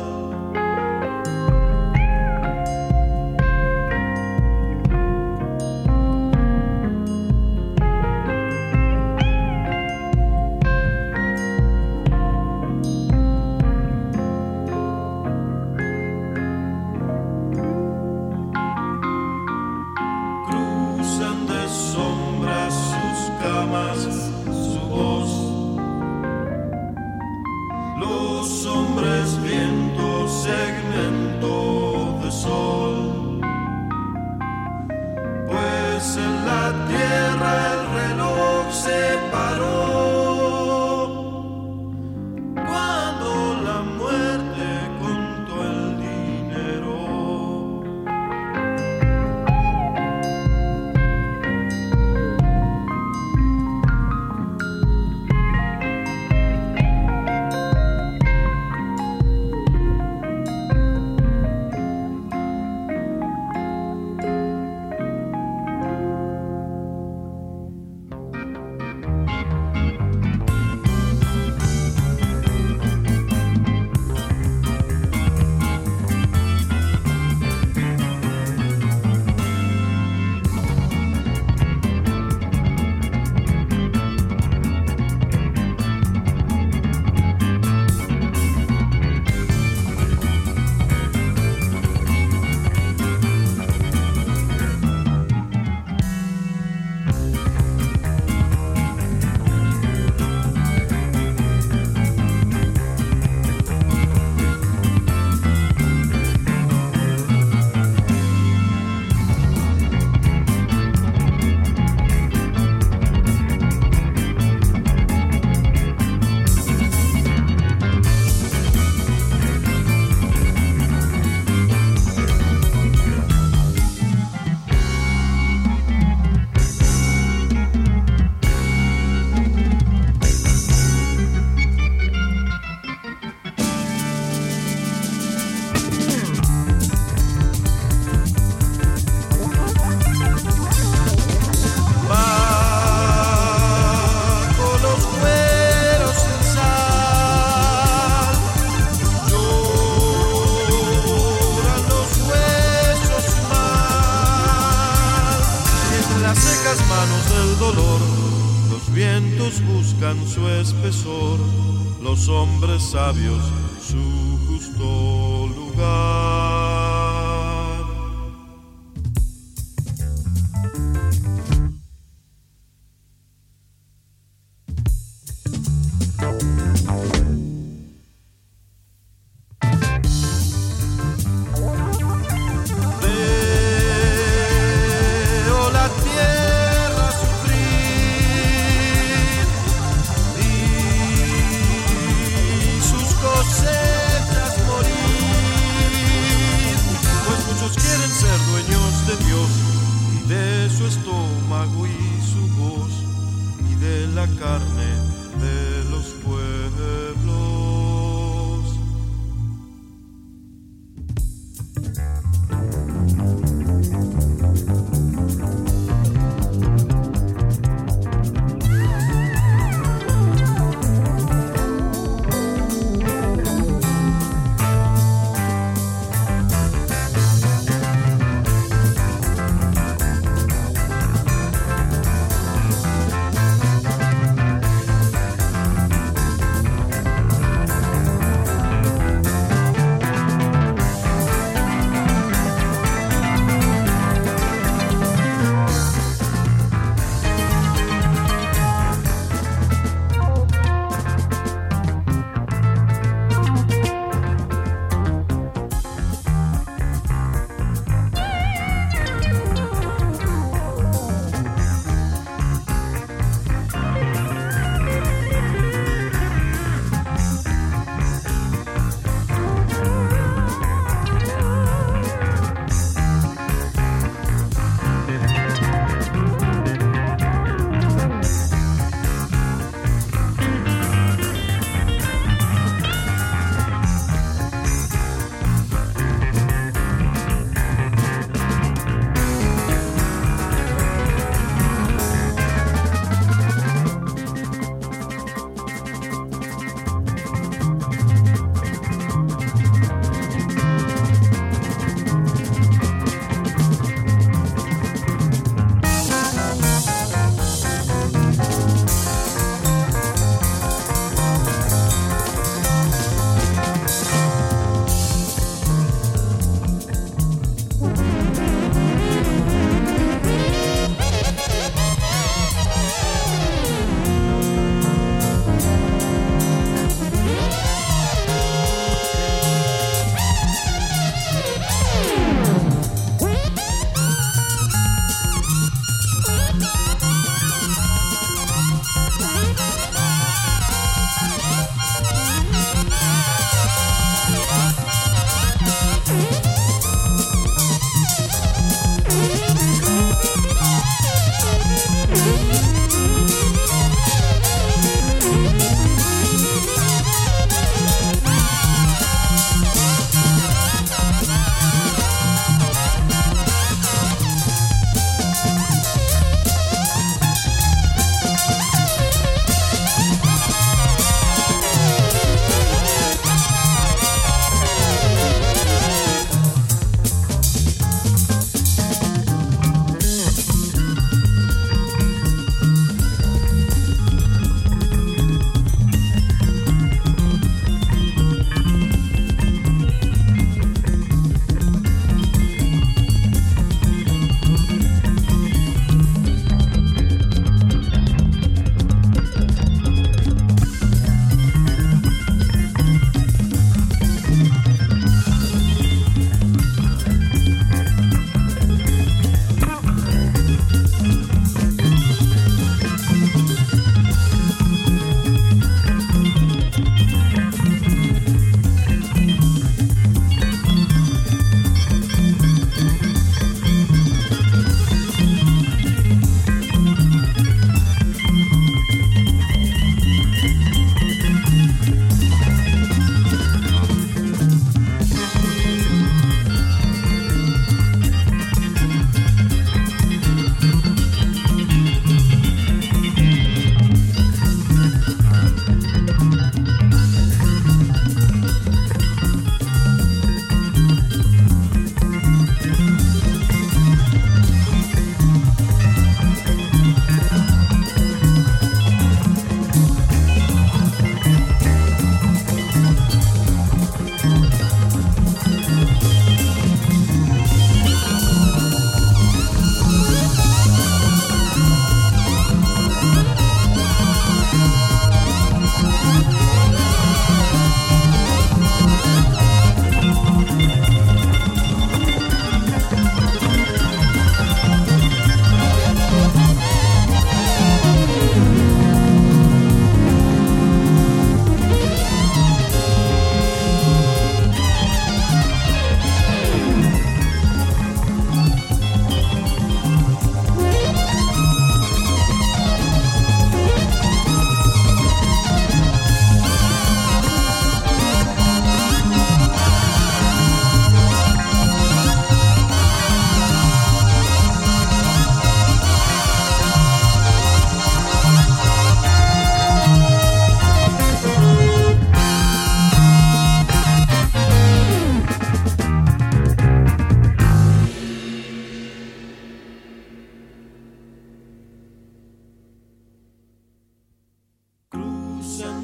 [SPEAKER 7] su espesor, los hombres sabios su justo lugar. Carne de los pueblos.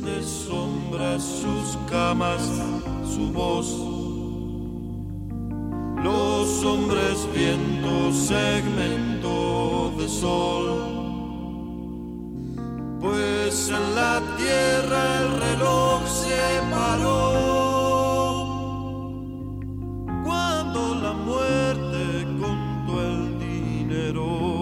[SPEAKER 7] de sombras, sus camas, su voz. Los hombres viento, segmento de sol. Pues en la tierra el reloj se paró cuando la muerte contó el dinero.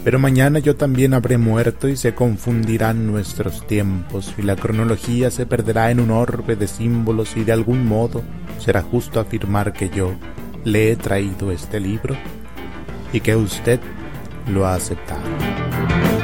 [SPEAKER 1] Pero mañana yo también habré muerto y se confundirán nuestros tiempos y la cronología se perderá en un orbe de símbolos y de algún modo será justo afirmar que yo le he traído este libro y que usted lo ha aceptado.